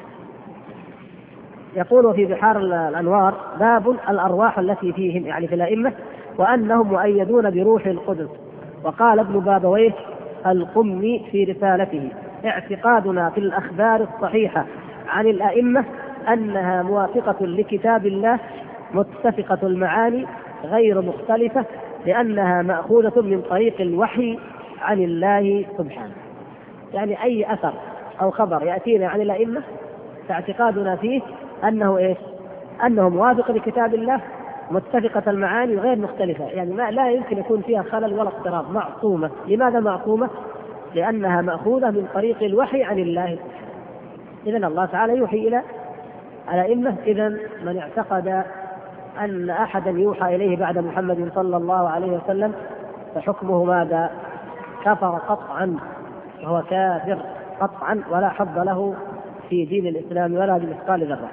يقول في بحار الأنوار باب الأرواح التي فيهم، يعني في الأئمة، وأنهم مؤيدون بروح القدس. وقال ابن بابويه القمي في رسالته اعتقادنا في الأخبار الصحيحة عن الأئمة أنها موافقة لكتاب الله متفقة المعاني غير مختلفة، لأنها مأخوذة من طريق الوحي عن الله سبحانه. يعني أي أثر أو خبر يأتينا عن الأئمة فاعتقادنا فيه أنه موافق لكتاب الله متفقة المعاني غير مختلفة، يعني لا يمكن يكون فيها خلل ولا اضطراب، معصومة. لماذا معصومة؟ لأنها مأخوذة من طريق الوحي عن الله. إذن الله تعالى يوحي إلى الأئمة. إذن من اعتقد أن أحدا يوحى إليه بعد محمد صلى الله عليه وسلم فحكمه ماذا؟ كفر قطعا، وهو كافر قطعا ولا حظ له في دين الإسلام ولا بمثقال ذرة.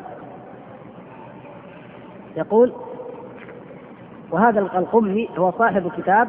يقول وهذا القمي هو صاحب كتاب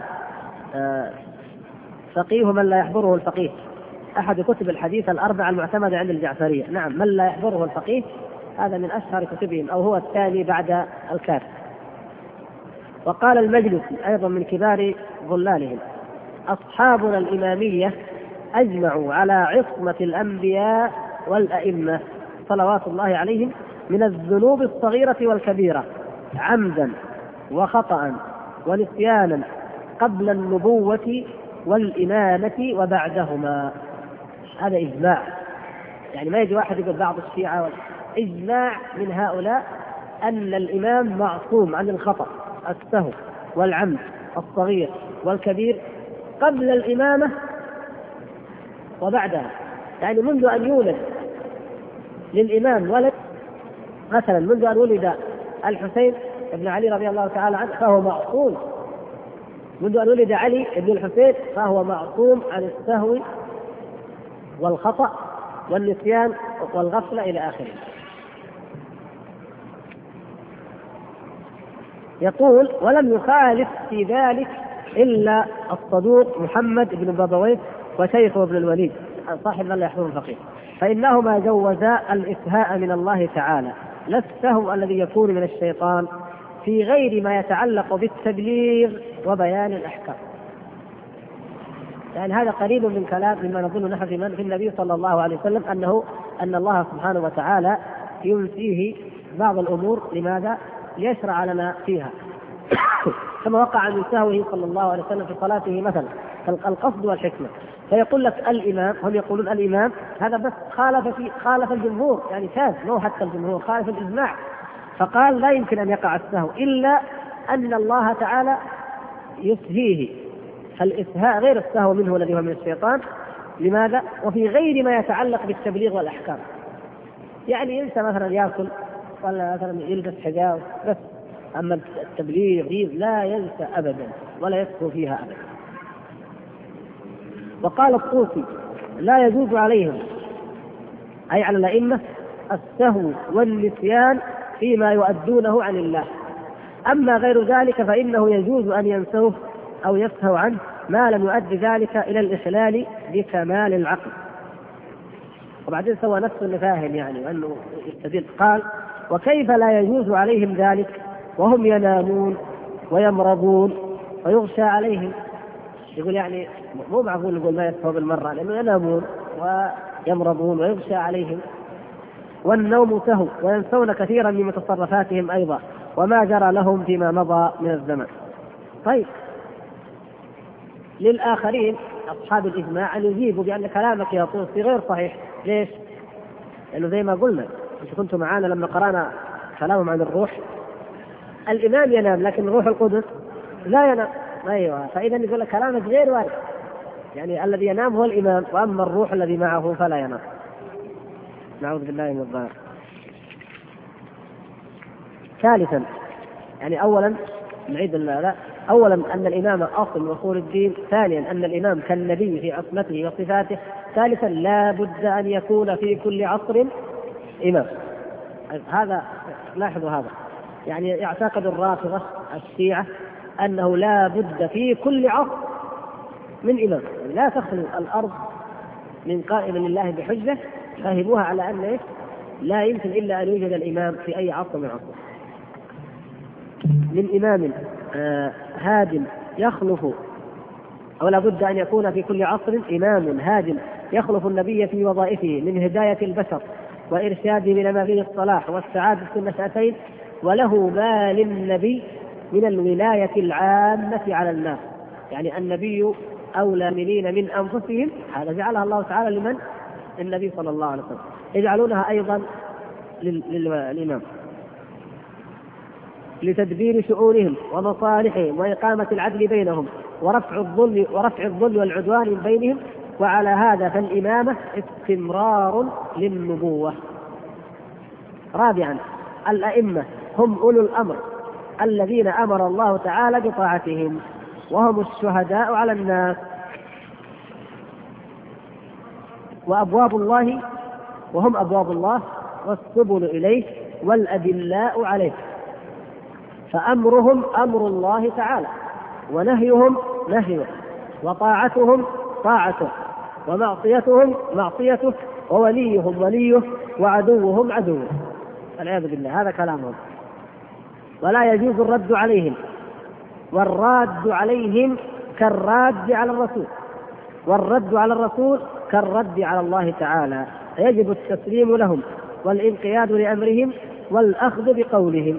فقيه من لا يحضره الفقيه، أحد كتب الحديث الأربعة المعتمدة عند الجعفرية. نعم، من لا يحضره الفقيه هذا من أشهر كتبهم، أو هو الثاني بعد الكافي. وقال المجلسي أيضا من كبار ظلالهم أصحابنا الإمامية أجمعوا على عصمة الأنبياء والأئمة صلوات الله عليهم من الذنوب الصغيرة والكبيرة عمدا وخطأ ونسيانا قبل النبوة والإمامة وبعدهما. هذا إجماع، يعني ما يجي واحد يقول بعض الشيعة، إجماع من هؤلاء أن الإمام معصوم عن الخطأ السهو والعمد الصغير والكبير قبل الإمامة وبعدها. يعني منذ أن يولد للإمام ولد، مثلا منذ أن ولد الحسين بن علي رضي الله تعالى عنه فهو معصوم، منذ أن ولد علي بن الحسين فهو معصوم عن السهو والخطأ والنسيان والغفلة إلى آخره. يقول ولم يخالف في ذلك إلا الصدوق محمد بن بابويه وشيخه ابن الوليد صاحب من لا يحضر الفقيه، فإنهما جوزا الإسهاء من الله تعالى لا السهو الذي يكون من الشيطان في غير ما يتعلق بالتبليغ وبيان الأحكام. يعني هذا قريب من كلام مما نظن نحن في النبي صلى الله عليه وسلم أن الله سبحانه وتعالى ينسيه بعض الأمور. لماذا؟ ليشرع لنا فيها. كما وقع من سهوه صلى الله عليه وسلم في صلاته مثلا، القصد والحكمة. فيقول لك الإمام، هم يقولون الإمام هذا بس خالف الجمهور، يعني شاذ، مو حتى الجمهور، خالف الإجماع. فقال لا يمكن أن يقع السهو إلا أن الله تعالى يسهيه، فالإسهاء غير السهو منه الذي هو من الشيطان. لماذا؟ وفي غير ما يتعلق بالتبليغ والأحكام، يعني ينسى مثلا يأكل ولا مثلا يلبس حجاب بس، أما التبليغ لا ينسى أبدا ولا يسهو فيها أبدا. وقال الطوسي لا يجوز عليهم، أي على الأئمة، السهو والنسيان فيما يؤدونه عن الله، أما غير ذلك فإنه يجوز أن ينسوه أو يسهو عنه ما لم يؤدي ذلك إلى الإخلال بكمال العقل. وبعدين سوى نفسه اللي فاهم يعني وأنه يستدل، قال وكيف لا يجوز عليهم ذلك وهم ينامون ويمرضون ويغشى عليهم. يقول يعني مو معقول يقول ما يسهو بالمرة، لأنه ينامون ويمرضون ويغشى عليهم، والنوم سهو، وينسون كثيرا من تصرفاتهم أيضا وما جرى لهم فيما مضى من الزمن. طيب، للآخرين أصحاب الإجماع أن يجيبوا بأن كلامك يا طوسي غير صحيح. ليش؟ لأنه زي ما قلنا، إذا كنتم معانا لما قرأنا كلامهم عن الروح، الإمام ينام لكن روح القدس لا ينام. أيوة، فإذا يقول لك كلامك غير وارد، يعني الذي ينام هو الإمام، وأما الروح الذي معه فلا ينام. نعوذ بالله من الضلال. ثالثا، يعني أولا نعيد لا أولا أن الإمام أصل وصول الدين، ثانيا أن الإمام كالنبي في عصمته وصفاته، ثالثا لا بد أن يكون في كل عصر إمام. هذا لاحظوا، هذا يعني يعتقد الرافضة الشيعة أنه لا بد في كل عصر من إمام، يعني لا تخلو الأرض من قائم لله بحجة، فهموها على أن لا يمكن إلا أن يوجد الإمام في أي عصر من عصر، من إمام هاد يخلف، أو لا بد أن يكون في كل عصر إمام هاد يخلف النبي في وظائفه من هداية البشر وإرشاده إلى ما فيه الصلاح والسعادة في النشأتين، وله ما للنبي من الولاية العامة على الناس. يعني النبي أولى المؤمنين من أنفسهم، هذا جعلها الله تعالى لمن؟ النبي صلى الله عليه وسلم، يجعلونها أيضا للإمام لتدبير شؤونهم ومصالحهم وإقامة العدل بينهم ورفع الظلم والعدوان من بينهم. وعلى هذا فالإمامة استمرار للنبوة. رابعا، الأئمة هم أولو الأمر الذين أمر الله تعالى بطاعتهم، وهم الشهداء على الناس، وهم أبواب الله والسبل إليه والأدلاء عليه، فأمرهم أمر الله تعالى، ونهيهم نهيه، وطاعتهم طاعته، ومعصيتهم معصيته، ووليهم وليه، وعدوهم عدوه، والعياذ بالله. هذا كلامهم. ولا يجوز الرد عليهم، والراد عليهم كالراد على الرسول، والرد على الرسول كالرد على الله تعالى، يجب التسليم لهم والانقياد لأمرهم والأخذ بقولهم.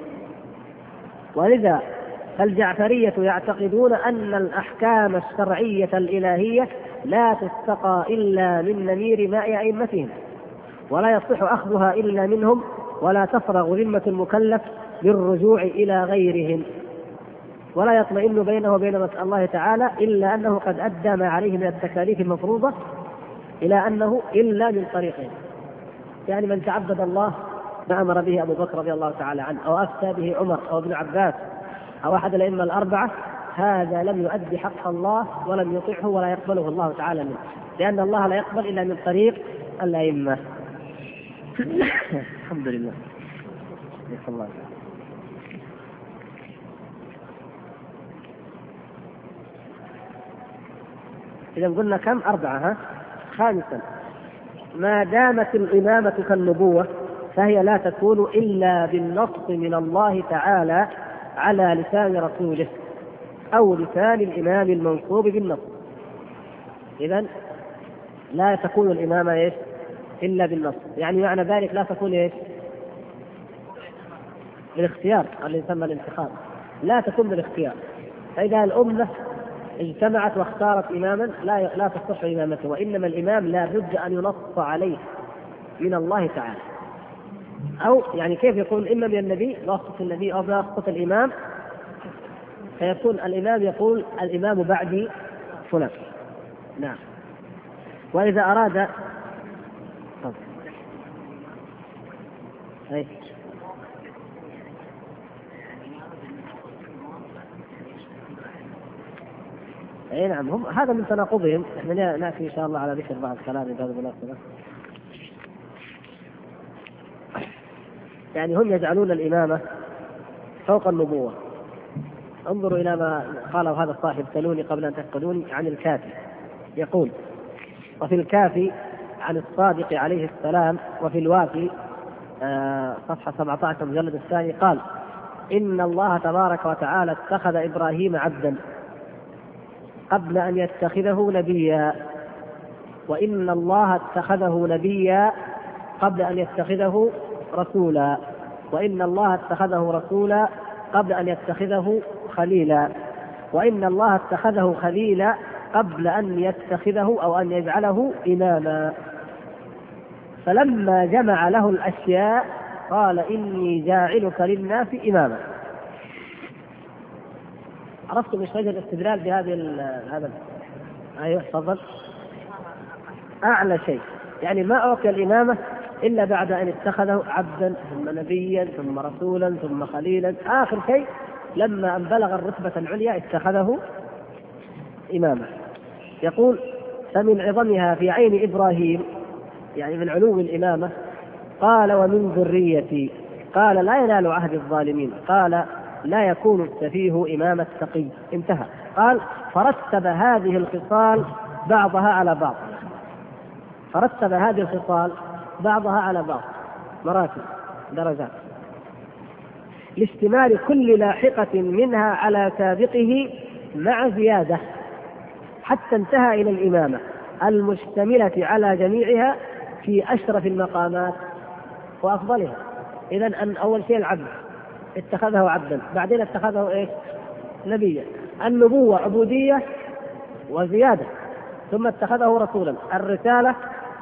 ولذا فالجعفرية يعتقدون أن الأحكام الشرعية الإلهية لا تستقى إلا من نمير ماء أئمتهم، ولا يصح أخذها إلا منهم، ولا تفرغ ذمة المكلف بالرجوع إلى غيرهم، ولا يطمئن بينه وبين الله تعالى إلا أنه قد أدى ما عليه من التكاليف المفروضة إلى أنه إلا من طريقين. يعني من تعبد الله ما أمر به أبو بكر رضي الله تعالى عنه، أو أفتى به عمر أو ابن عباس أو أحد الأئمة الأربعة، هذا لم يؤدي حق الله ولم يطيعه ولا يقبله الله تعالى منه، لأن الله لا يقبل إلا من طريق الأئمة. الحمد لله. الله. إذا قلنا كم؟ 4. خامسا، ما دامت الإمامة كالنبوة فهي لا تكون إلا بالنص من الله تعالى على لسان رسوله أو لسان الإمام المنصوب بالنص. إذن لا تكون الإمامة إلا بالنص، يعني معنى ذلك لا تكون بالاختيار اللي يسمى الانتخاب، لا تكون بالاختيار. فإذا الأمة اجتمعت واختارت إماما لا تصح إمامته، وإنما الإمام لا بد أن ينص عليه من الله تعالى. أو يعني كيف يكون إما من النبي بواسطة النبي أو بواسطة الإمام، فيكون الإمام يقول الإمام بعدي فلان. نعم. وإذا أراد أي نعم، هم هذا من تناقضهم. احنا نأتي إن شاء الله على ذكر بعض كلام بهذا المناسبة. يعني هم يجعلون الإمامة فوق النبوة. انظروا إلى ما قاله هذا الصاحب سلوني قبل أن تفقدوني عن الكافي، يقول: وفي الكافي عن الصادق عليه السلام وفي الوافي صفحة 17 مجلد الثاني قال: إن الله تبارك وتعالى اتخذ إبراهيم عبدا قبل أن يتخذه نبيا، وإن الله اتخذه نبيا قبل أن يتخذه رسولا، وإن الله اتخذه رسولا قبل أن يتخذه خليلا، وإن الله اتخذه خليلا قبل أن يتخذه أو أن يجعله إماما. فلما جمع له الأشياء قال: إني جاعلك للناس إماما. عرفتم ايش وجه الاستدلال بهذه هذا؟ ايوه تفضل. اعلى شيء يعني ما اعطي الامامه الا بعد ان اتخذه عبدا ثم نبيا ثم رسولا ثم خليلا، اخر شيء لما ان بلغ الرتبه العليا اتخذه اماما. يقول: فمن عظمها في عين ابراهيم، يعني من علو الامامه، قال: ومن ذريتي. قال: لا ينال عهد الظالمين. قال: لا يكون السفيه إمام التقي. انتهى. قال: فرتب هذه الخصال بعضها على بعض. فرتب هذه الخصال بعضها على بعض، مراتب درجات، لاشتمال كل لاحقة منها على سابقه مع زيادة، حتى انتهى إلى الإمامة المشتملة على جميعها في أشرف المقامات وأفضلها. إذن أن أول شيء العبد اتخذه عبدا، بعدين اتخذه ايش؟ نبيا. النبوة عبودية وزيادة، ثم اتخذه رسولا. الرسالة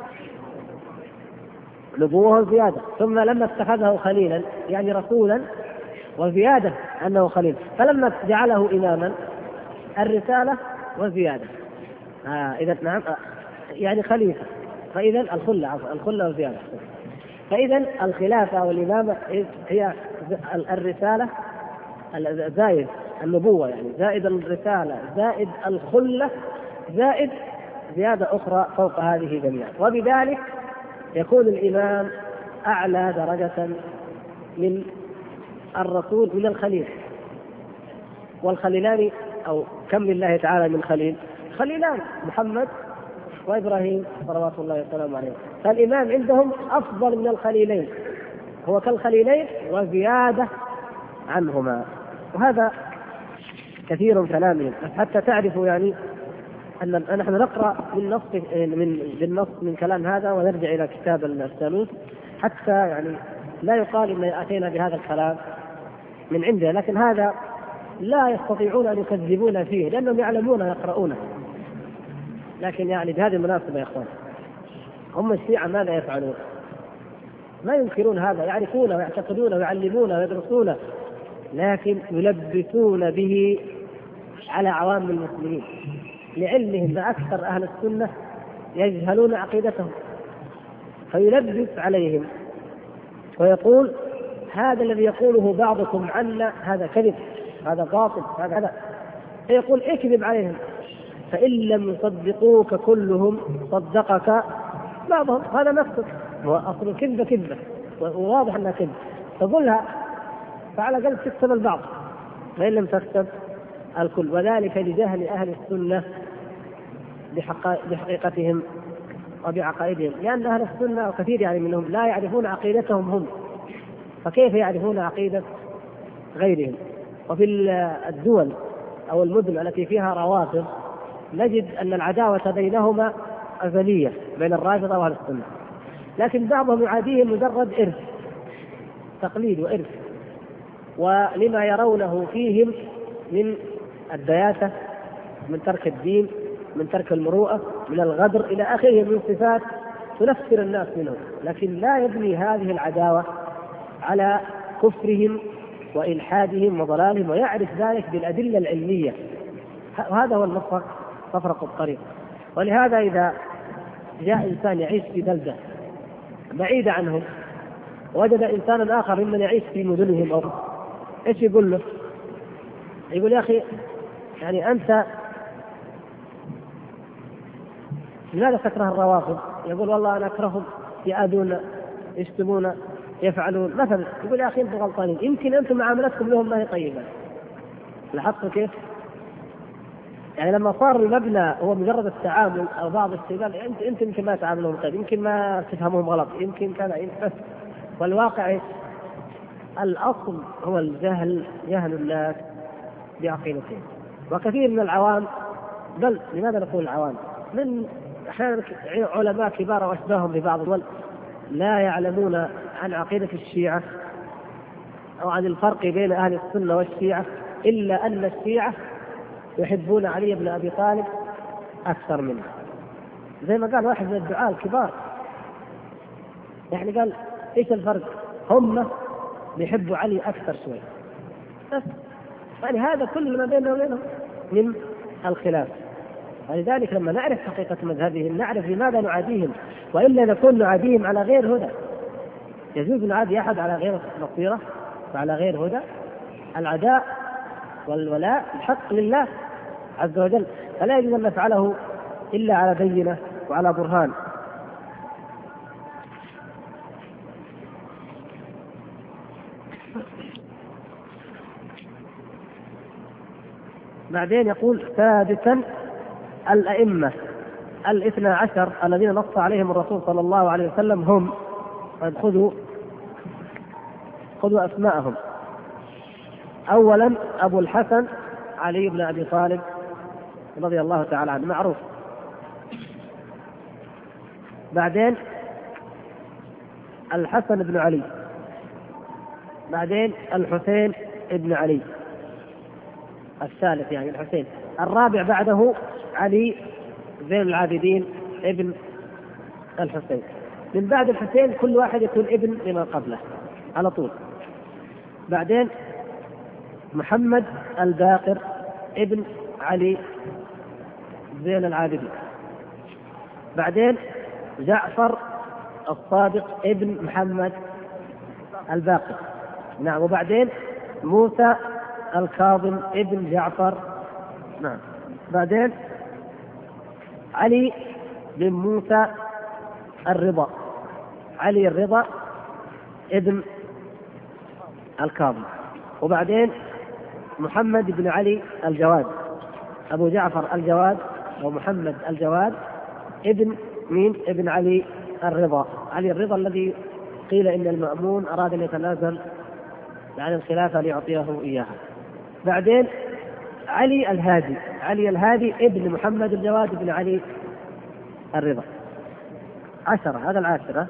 نبوة وزيادة، ثم لما اتخذه خليلا يعني رسولا وزيادة أنه خليل، فلما جعله إماما الرسالة وزيادة. إذا نعم يعني خليفة، فإذا الخلة وزيادة. فإذا الخلافة والإمامة هي الرسالة زائد النبوة، يعني زائد الرسالة زائد الخلة زائد زيادة أخرى فوق هذه جميعا. وبذلك يكون الإمام أعلى درجة من الرسول من الخليل. والخليلان أو كم لله تعالى من خليل؟ خليلان، محمد وإبراهيم صلوات الله وسلامه عليه. فالإمام عندهم أفضل من الخليلين، هو كالخليلين وزيادة عنهما. وهذا كثير من كلامهم حتى تعرفوا يعني أن نحن نقرأ بالنص من كلام هذا ونرجع إلى كتاب الثالوث، حتى يعني لا يقال إن أتينا بهذا الكلام من عندنا، لكن هذا لا يستطيعون أن يكذبون فيه لأنهم يعلمون ويقرؤونه. لكن يعني بهذه المناسبة يا إخوان، هم الشيعة ماذا يفعلون؟ ما ينكرون هذا، يعرفونه ويعتقدونه ويعلمونه ويدرسونه، لكن يلبسون به على عوام المسلمين، لعلمهم أن أكثر أهل السنة يجهلون عقيدتهم، فيلبس عليهم ويقول: هذا الذي يقوله بعضكم عنا هذا كذب، هذا باطل، هذا فيقول اكذب عليهم، فإن لم يصدقوك كلهم صدقك بعضهم. هذا نفسك، هو أصل الكذبة كذبة وواضح أنها كذب، فقلها فعلى الأقل تكسب البعض فإن لم تكسب الكل. وذلك لجهل أهل السنة بحقيقتهم وبعقائدهم، لأن أهل السنة وكثير يعني منهم لا يعرفون عقيدتهم هم، فكيف يعرفون عقيدة غيرهم؟ وفي الدول أو المدن التي فيها روافض نجد أن العداوة بينهما أزلية، بين الرافضة وأهل السنة، لكن بعضهم يعاديهم مجرد إرث، تقليد وإرث، ولما يرونه فيهم من الدياثة، من ترك الدين، من ترك المروءة، من الغدر إلى آخره من صفات تنفر الناس منهم، لكن لا يبني هذه العداوة على كفرهم وإلحادهم وضلالهم، ويعرف ذلك بالأدلة العلمية. وهذا هو مفرق الطريق. ولهذا إذا جاء إنسان يعيش في بلدة بعيدة عنهم وجد إنسانا آخر ممن يعيش في مدنهم أو إيش يقول له؟ يقول يا أخي يعني أنت لماذا تكره الروافض؟ يقول والله أنا أكرههم، يأذون، يشتمون، يفعلون مثلا. يقول يا أخي أنتم غلطانين، يمكن أنتم معاملتكم لهم ما هي طيبة. لاحظتوا كيف؟ يعني لما صار المبنى هو مجرد التعامل أو بعض الشيء، أنت يمكن ما تعاملهم طيب، يمكن ما تفهمهم غلط، يمكن كذا، بس. والواقع الأصل هو الجهل، جهل الناس بعقيدتهم. وكثير من العوام، بل لماذا نقول العوام؟ من أحيانا علماء كبار وأشباههم ببعض الدول لا يعلمون عن عقيدة الشيعة أو عن الفرق بين أهل السنة والشيعة، إلا أن الشيعة يحبون علي بن أبي طالب أكثر منه. زي ما قال واحد من الدعاة الكبار، يعني قال إيش الفرق؟ هم بيحبوا علي أكثر شوي بس. يعني هذا كل ما بيننا وبينهم من الخلاف. ولذلك لما نعرف حقيقة مذهبهم نعرف لماذا نعاديهم، وإلا نكون نعاديهم على غير هدى. يجوز نعادي أحد على غير بصيرة وعلى غير هدى. العداء والولاء الحق لله عز وجل، فلا يجوز أن نفعله إلا على بينة وعلى برهان. بعدين يقول ثابتا الأئمة 12 الذين نص عليهم الرسول صلى الله عليه وسلم هم، خذوا أسماءهم. أولا أبو الحسن علي بن أبي طالب رضي الله تعالى عنه، معروف. بعدين الحسن بن علي، بعدين الحسين بن علي الثالث يعني الحسين. الرابع بعده علي زين العابدين ابن الحسين. من بعد الحسين كل واحد يكون ابن لما قبله على طول. بعدين محمد الباقر ابن علي زين العابدين. بعدين جعفر الصادق ابن محمد الباقر، نعم. وبعدين موسى الكاظم ابن جعفر، نعم. بعدين علي بن موسى الرضا، علي الرضا ابن الكاظم. وبعدين محمد بن علي الجواد، أبو جعفر الجواد أو محمد الجواد ابن مين؟ ابن علي الرضا، علي الرضا الذي قيل إن المأمون أراد أن يتنازل عن الخلافة ليعطيه إياها. بعدين علي الهادي، علي الهادي ابن محمد الجواد ابن علي الرضا. 10، هذا 10.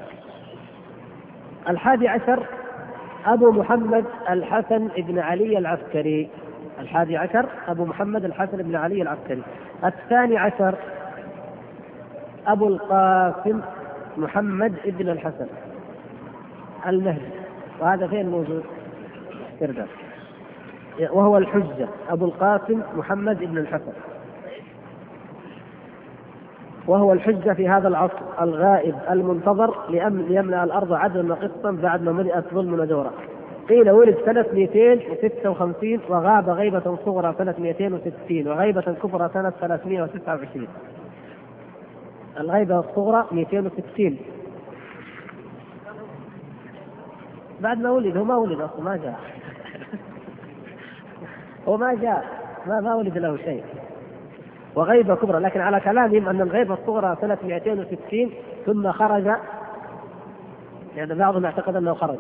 11 أبو محمد الحسن ابن علي العسكري، 11 أبو محمد الحسن ابن علي العسكري. 12 أبو القاسم محمد ابن الحسن المهدي، وهذا فين موجود؟ كرداس، وهو الحجة أبو القاسم محمد ابن الحسن، وهو الحجة في هذا العصر الغائب المنتظر ليملأ الأرض عدلا وقسطا بعد ما ملئت ظلما وجورا. قيل ولد سنة 256 وغاب غيبة صغرى سنة 260 وغيبة كبرى سنة 329. الغيبة الصغرى 260 بعد ما ولد. هو ما ولد أصلا، ما جاء هو ما جاء، ما ولد له شيء. وغيبة كبرى، لكن على كلامهم أن الغيبة الصغرى سنة 260 ثم خرج، يعني بعضهم يعتقد أنه خرج.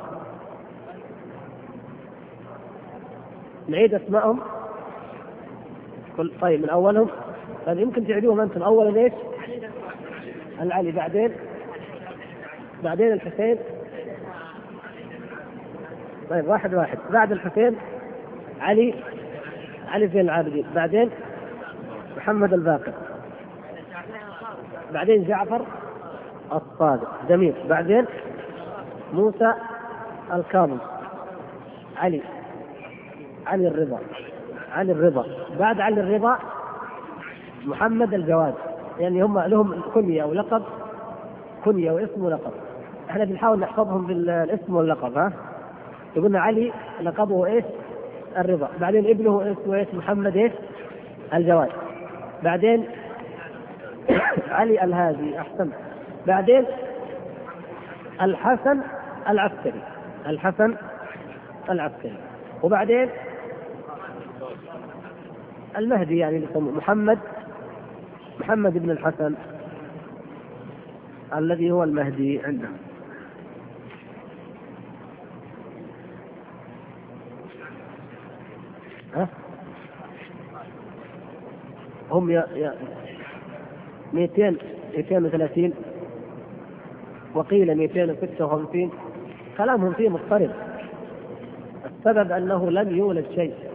نعيد أسمائهم طيب من أولهم، يعني يمكن تعيدوهم أنتم. أولا ليش؟ العلي، بعدين الحسين، طيب واحد واحد. بعد الحسين علي زين العابدين، بعدين محمد الباقر، بعدين جعفر الصادق، جميل. بعدين موسى الكاظم، علي الرضا، بعد علي الرضا محمد الجواد. يعني هم لهم كنية ولقب، كنية واسم ولقب، احنا بنحاول نحفظهم بالاسم واللقب. ها يقولنا علي لقبه ايش؟ الرضا. بعدين ابنه اسمه ايش؟ محمد ايش؟ الجواد. بعدين علي الهادي، احسن. بعدين الحسن العسكري، وبعدين المهدي، يعني محمد بن الحسن الذي هو المهدي عندهم. هم 230 وقيل 256. كلامهم فيه مضطرب. السبب أنه لم يولد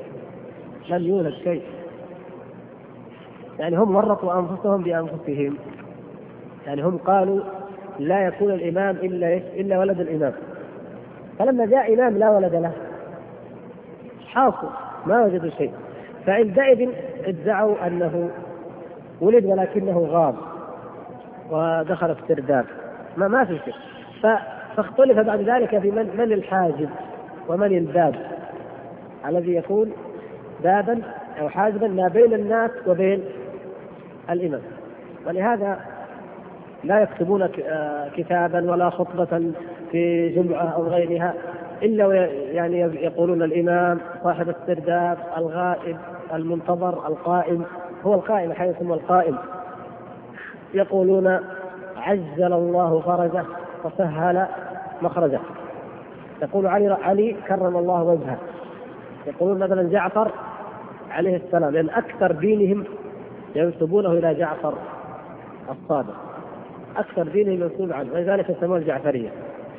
شيء، يعني هم ورطوا أنفسهم بأنفسهم. يعني هم قالوا لا يكون الإمام إلا ولد الإمام، فلما جاء إمام لا ولد له حاصل ما وجدوا شيء، فعندئذ ادعوا أنه ولد ولكنه غاب ودخل في استرداد، ما في شيء. فاختلف بعد ذلك في من الحاجب ومن الباب الذي يكون بابا أو حاجبا ما بين الناس وبين الإمام. ولهذا لا يكتبون كتابا ولا خطبة في جمعة أو غيرها إلا يعني يقولون الإمام صاحب السرداب، الغائب، المنتظر، القائم. هو القائم حيث اسمه القائم. يقولون عجل الله فرجه وسهل مخرجه. يقول علي كرم الله وجهه. يقولون مثلا جعفر عليه السلام، لأن أكثر دينهم ينسبونه إلى جعفر الصادق، أكثر دينهم ينسب عنه، ولذلك يسمون الجعفرية.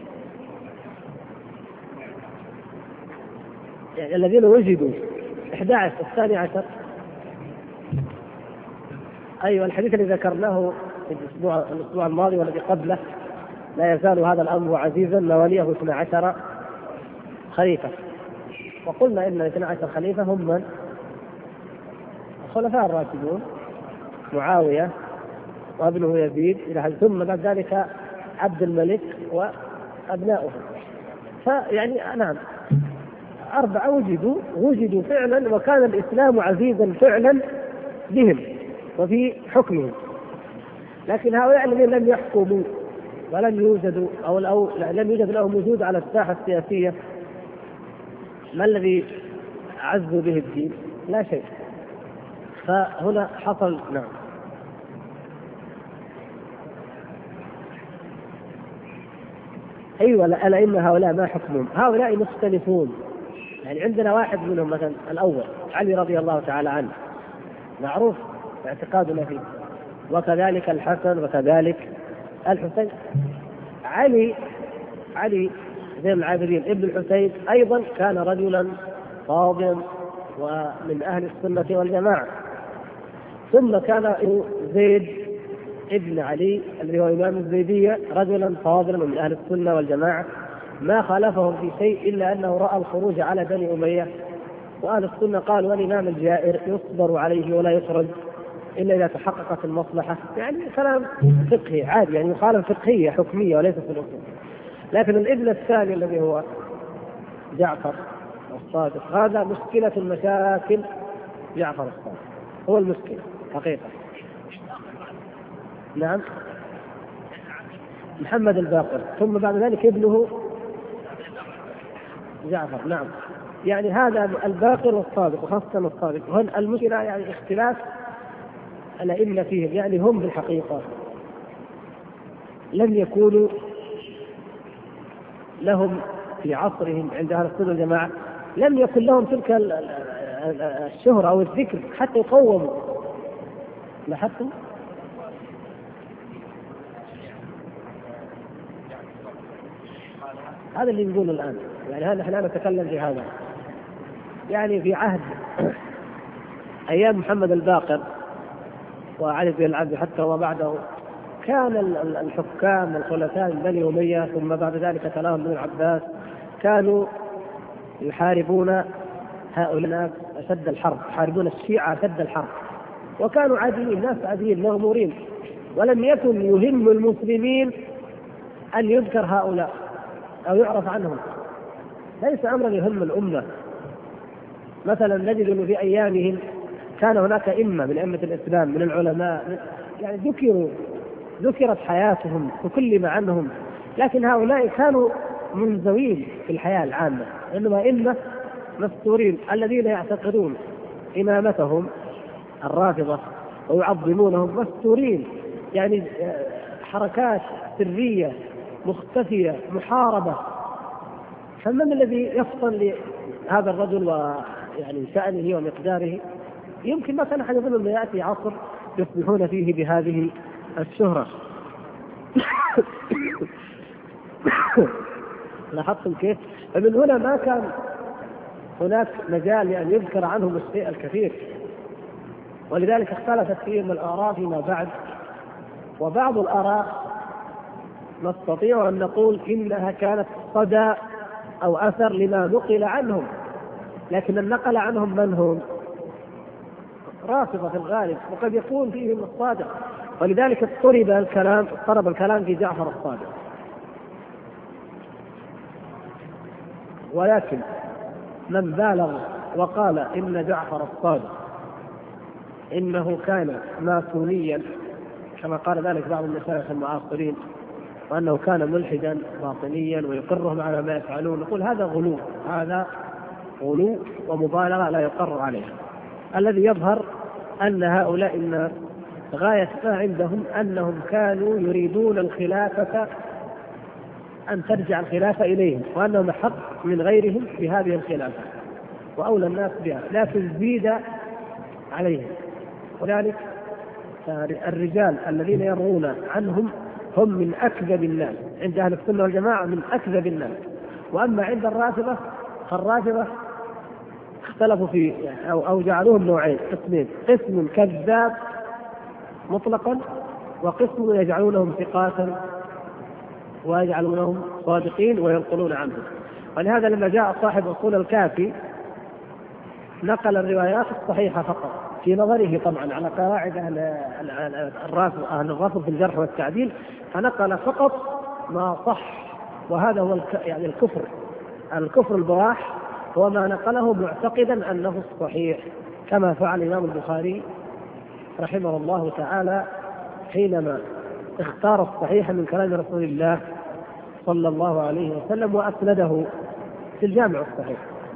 يعني الذين وجدوا 11 12. أيوة، الحديث الذي ذكرناه في الأسبوع الماضي والذي قبله، لا يزال هذا الأمر عزيزا، مواليه 12 خليفة. وقلنا إن 12 خليفة هم من؟ الخلفاء الراشدون، معاوية وابنه يزيد إلى ثم بعد ذلك عبد الملك وأبناؤه. فيعني نعم 4 وجدوا فعلا، وكان الإسلام عزيزا فعلا بهم وفي حكمهم. لكن هؤلاء الذين لم يحكموا ولم يوجدوا أو لم يوجد لهم وجود على الساحة السياسية، ما الذي عزوا به الدين؟ لا شيء. فهنا حصل نعم. أيوة، الأئمة هؤلاء ما حكمهم، هؤلاء مختلفون. يعني عندنا واحد منهم مثلا الأول علي رضي الله تعالى عنه، معروف اعتقادنا فيه، وكذلك الحسن وكذلك الحسين. علي زين العابدين ابن الحسين أيضا كان رجلا فاضلا ومن أهل السنة والجماعة. ثم كان زيد ابن علي الذي هو إمام الزيدية رجلا فاضلا من أهل السنة والجماعة، ما خالفهم في شيء إلا أنه رأى الخروج على بني أمية، وأهل السنة قالوا الإمام الجائر يصبر عليه ولا يخرج إلا إذا تحققت المصلحة. يعني كلام فقهي عادي، يعني مخالفة فقهية حكمية وليس في الأصول. لكن الابن الثاني الذي هو جعفر الصادق، هذا مشكلة المشاكل. جعفر الصادق هو المشكلة حقيقة. نعم، محمد الباقر، ثم بعد ذلك ابنه جعفر. نعم، يعني هذا الباقر والصادق، وخاصة الصادق. هل المشكلة يعني اختلاف الأئمة فيهم؟ يعني هم بالحقيقة لم يكونوا لهم في عصرهم عند أهل السنة والجماعة، لم يكن لهم تلك الشهرة أو الذكر حتى يقوموا. لاحظتم؟ هذا اللي نقوله الآن. يعني هذا نحن نتكلم في هذا. يعني في عهد أيام محمد الباقر وعلي بن العبد حتى وبعده كان الحكام الخلفاء من بني أمية ثم بعد ذلك تلاهم بن العباس كانوا يحاربون هؤلاء أشد الحرب، يحاربون الشيعة أشد الحرب، وكانوا عاديين، ناس عاديين مغمورين، ولم يكن يهم المسلمين أن يذكر هؤلاء أو يعرف عنهم. ليس أمرا يهم الأمة. مثلا نجد أنه في أيامهم كان هناك إمة من أئمة الإسلام من العلماء، يعني ذكرت حياتهم وكلم عنهم، لكن هؤلاء كانوا منزوين في الحياة العامة، إنما إمة مستورين الذين يعتقدون إمامتهم الرافضة ويعظمونهم مستورين، يعني حركات سرية مختفية محاربة. فمن الذي يفطن لهذا الرجل ويعني شأنه ومقداره؟ يمكن ما كان أحد يظن أن يأتي عصر يصبحون فيه بهذه الشهرة. لاحظتم كيف؟ فمن هنا ما كان هناك مجال لأن يذكر عنهم الشيء الكثير، ولذلك اختلفت فيهم الآراء فيما بعد. وبعض الآراء نستطيع أن نقول إنها كانت صدى أو أثر لما نقل عنهم، لكن النقل عنهم من هم؟ رافضة في الغالب، وقد يكون فيهم الصادق، ولذلك اضطرب الكلام في جعفر الصادق. ولكن من بالغ وقال إن جعفر الصادق إنه كان ماسونيا كما قال ذلك بعض المشايخ المعاصرين، وأنه كان ملحدا باطنيا ويقرهم على ما يفعلون، نقول هذا غلو ومبالغة لا يقر عليها. الذي يظهر أن هؤلاء الناس غاية ما عندهم أنهم كانوا يريدون الخلافة، أن ترجع الخلافة إليهم، وأنهم حق من غيرهم بهذه الخلافة وأولى الناس بها، لكن زيد عليهم. وذلك الرجال الذين يروون عنهم هم من أكذب الناس عند أهل السنة والجماعة، من أكذب الناس. وأما عند الرافضة فالرافضة اختلفوا في أو جعلوهم نوعين، قسمين: قسم كذاب مطلقا، وقسم يجعلونهم ثقاتا ويجعلونهم صادقين وينقلون عنهم. ولهذا لما جاء صاحب أصول الكافي نقل الروايات الصحيحة فقط في نظره، طبعا على قواعد أهل الرافض في الجرح والتعديل، فنقل فقط ما صح، وهذا هو يعني الكفر البواح، هو ما نقله معتقدا أنه الصحيح، كما فعل الإمام البخاري رحمه الله تعالى حينما اختار الصحيح من كلام رسول الله صلى الله عليه وسلم وأسنده في الجامع الصحيح.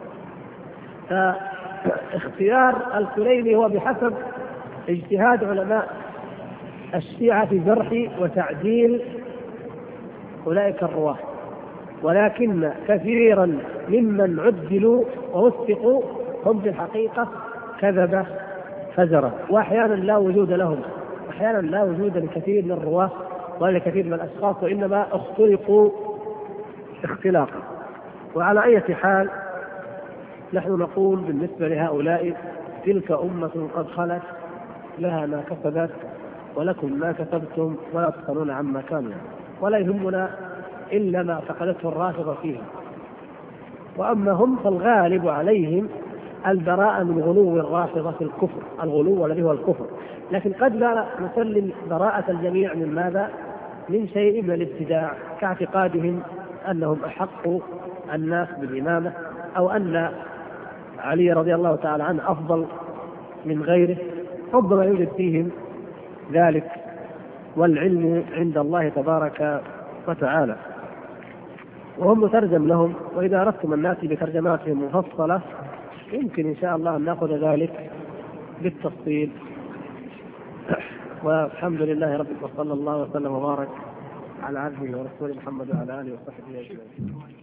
فاختيار الكليني هو بحسب اجتهاد علماء الشيعة في جرح وتعديل أولئك الرواة، ولكن كثيرا ممن عدلوا ووثقوا هم في الحقيقة كذبة فجرة، وأحيانا لا وجود لهم، أحيانا لا وجود لكثير من الرواة ولكثير من الأشخاص، وإنما اختلقوا اختلاقا. وعلى أي حال نحن نقول بالنسبة لهؤلاء: تلك أمة قد خلت لها ما كسبت ولكم ما كسبتم ولا تسألون عما كانوا، ولا يهمنا إلا ما اعتقدته الرافضة فيهم. وأما هم فالغالب عليهم البراءة من غلو الرافضة في الكفر، الغلو الذي هو الكفر، لكن قد لا نسلم براءة الجميع من ماذا؟ من شيء من الابتداع، كاعتقادهم أنهم أحق الناس بالإمامة، أو أن علي رضي الله تعالى عنه أفضل من غيره، ربما يوجد فيهم ذلك، والعلم عند الله تبارك وتعالى، وهم مترجم لهم. وإذا أردتم الناس بترجماتهم مفصلة يمكن إن شاء الله أن نأخذ ذلك بالتفصيل. والحمد لله رب، وصلى الله وسلم وبارك على عبده ورسوله محمد وعلى آله وصحبه أجمعين.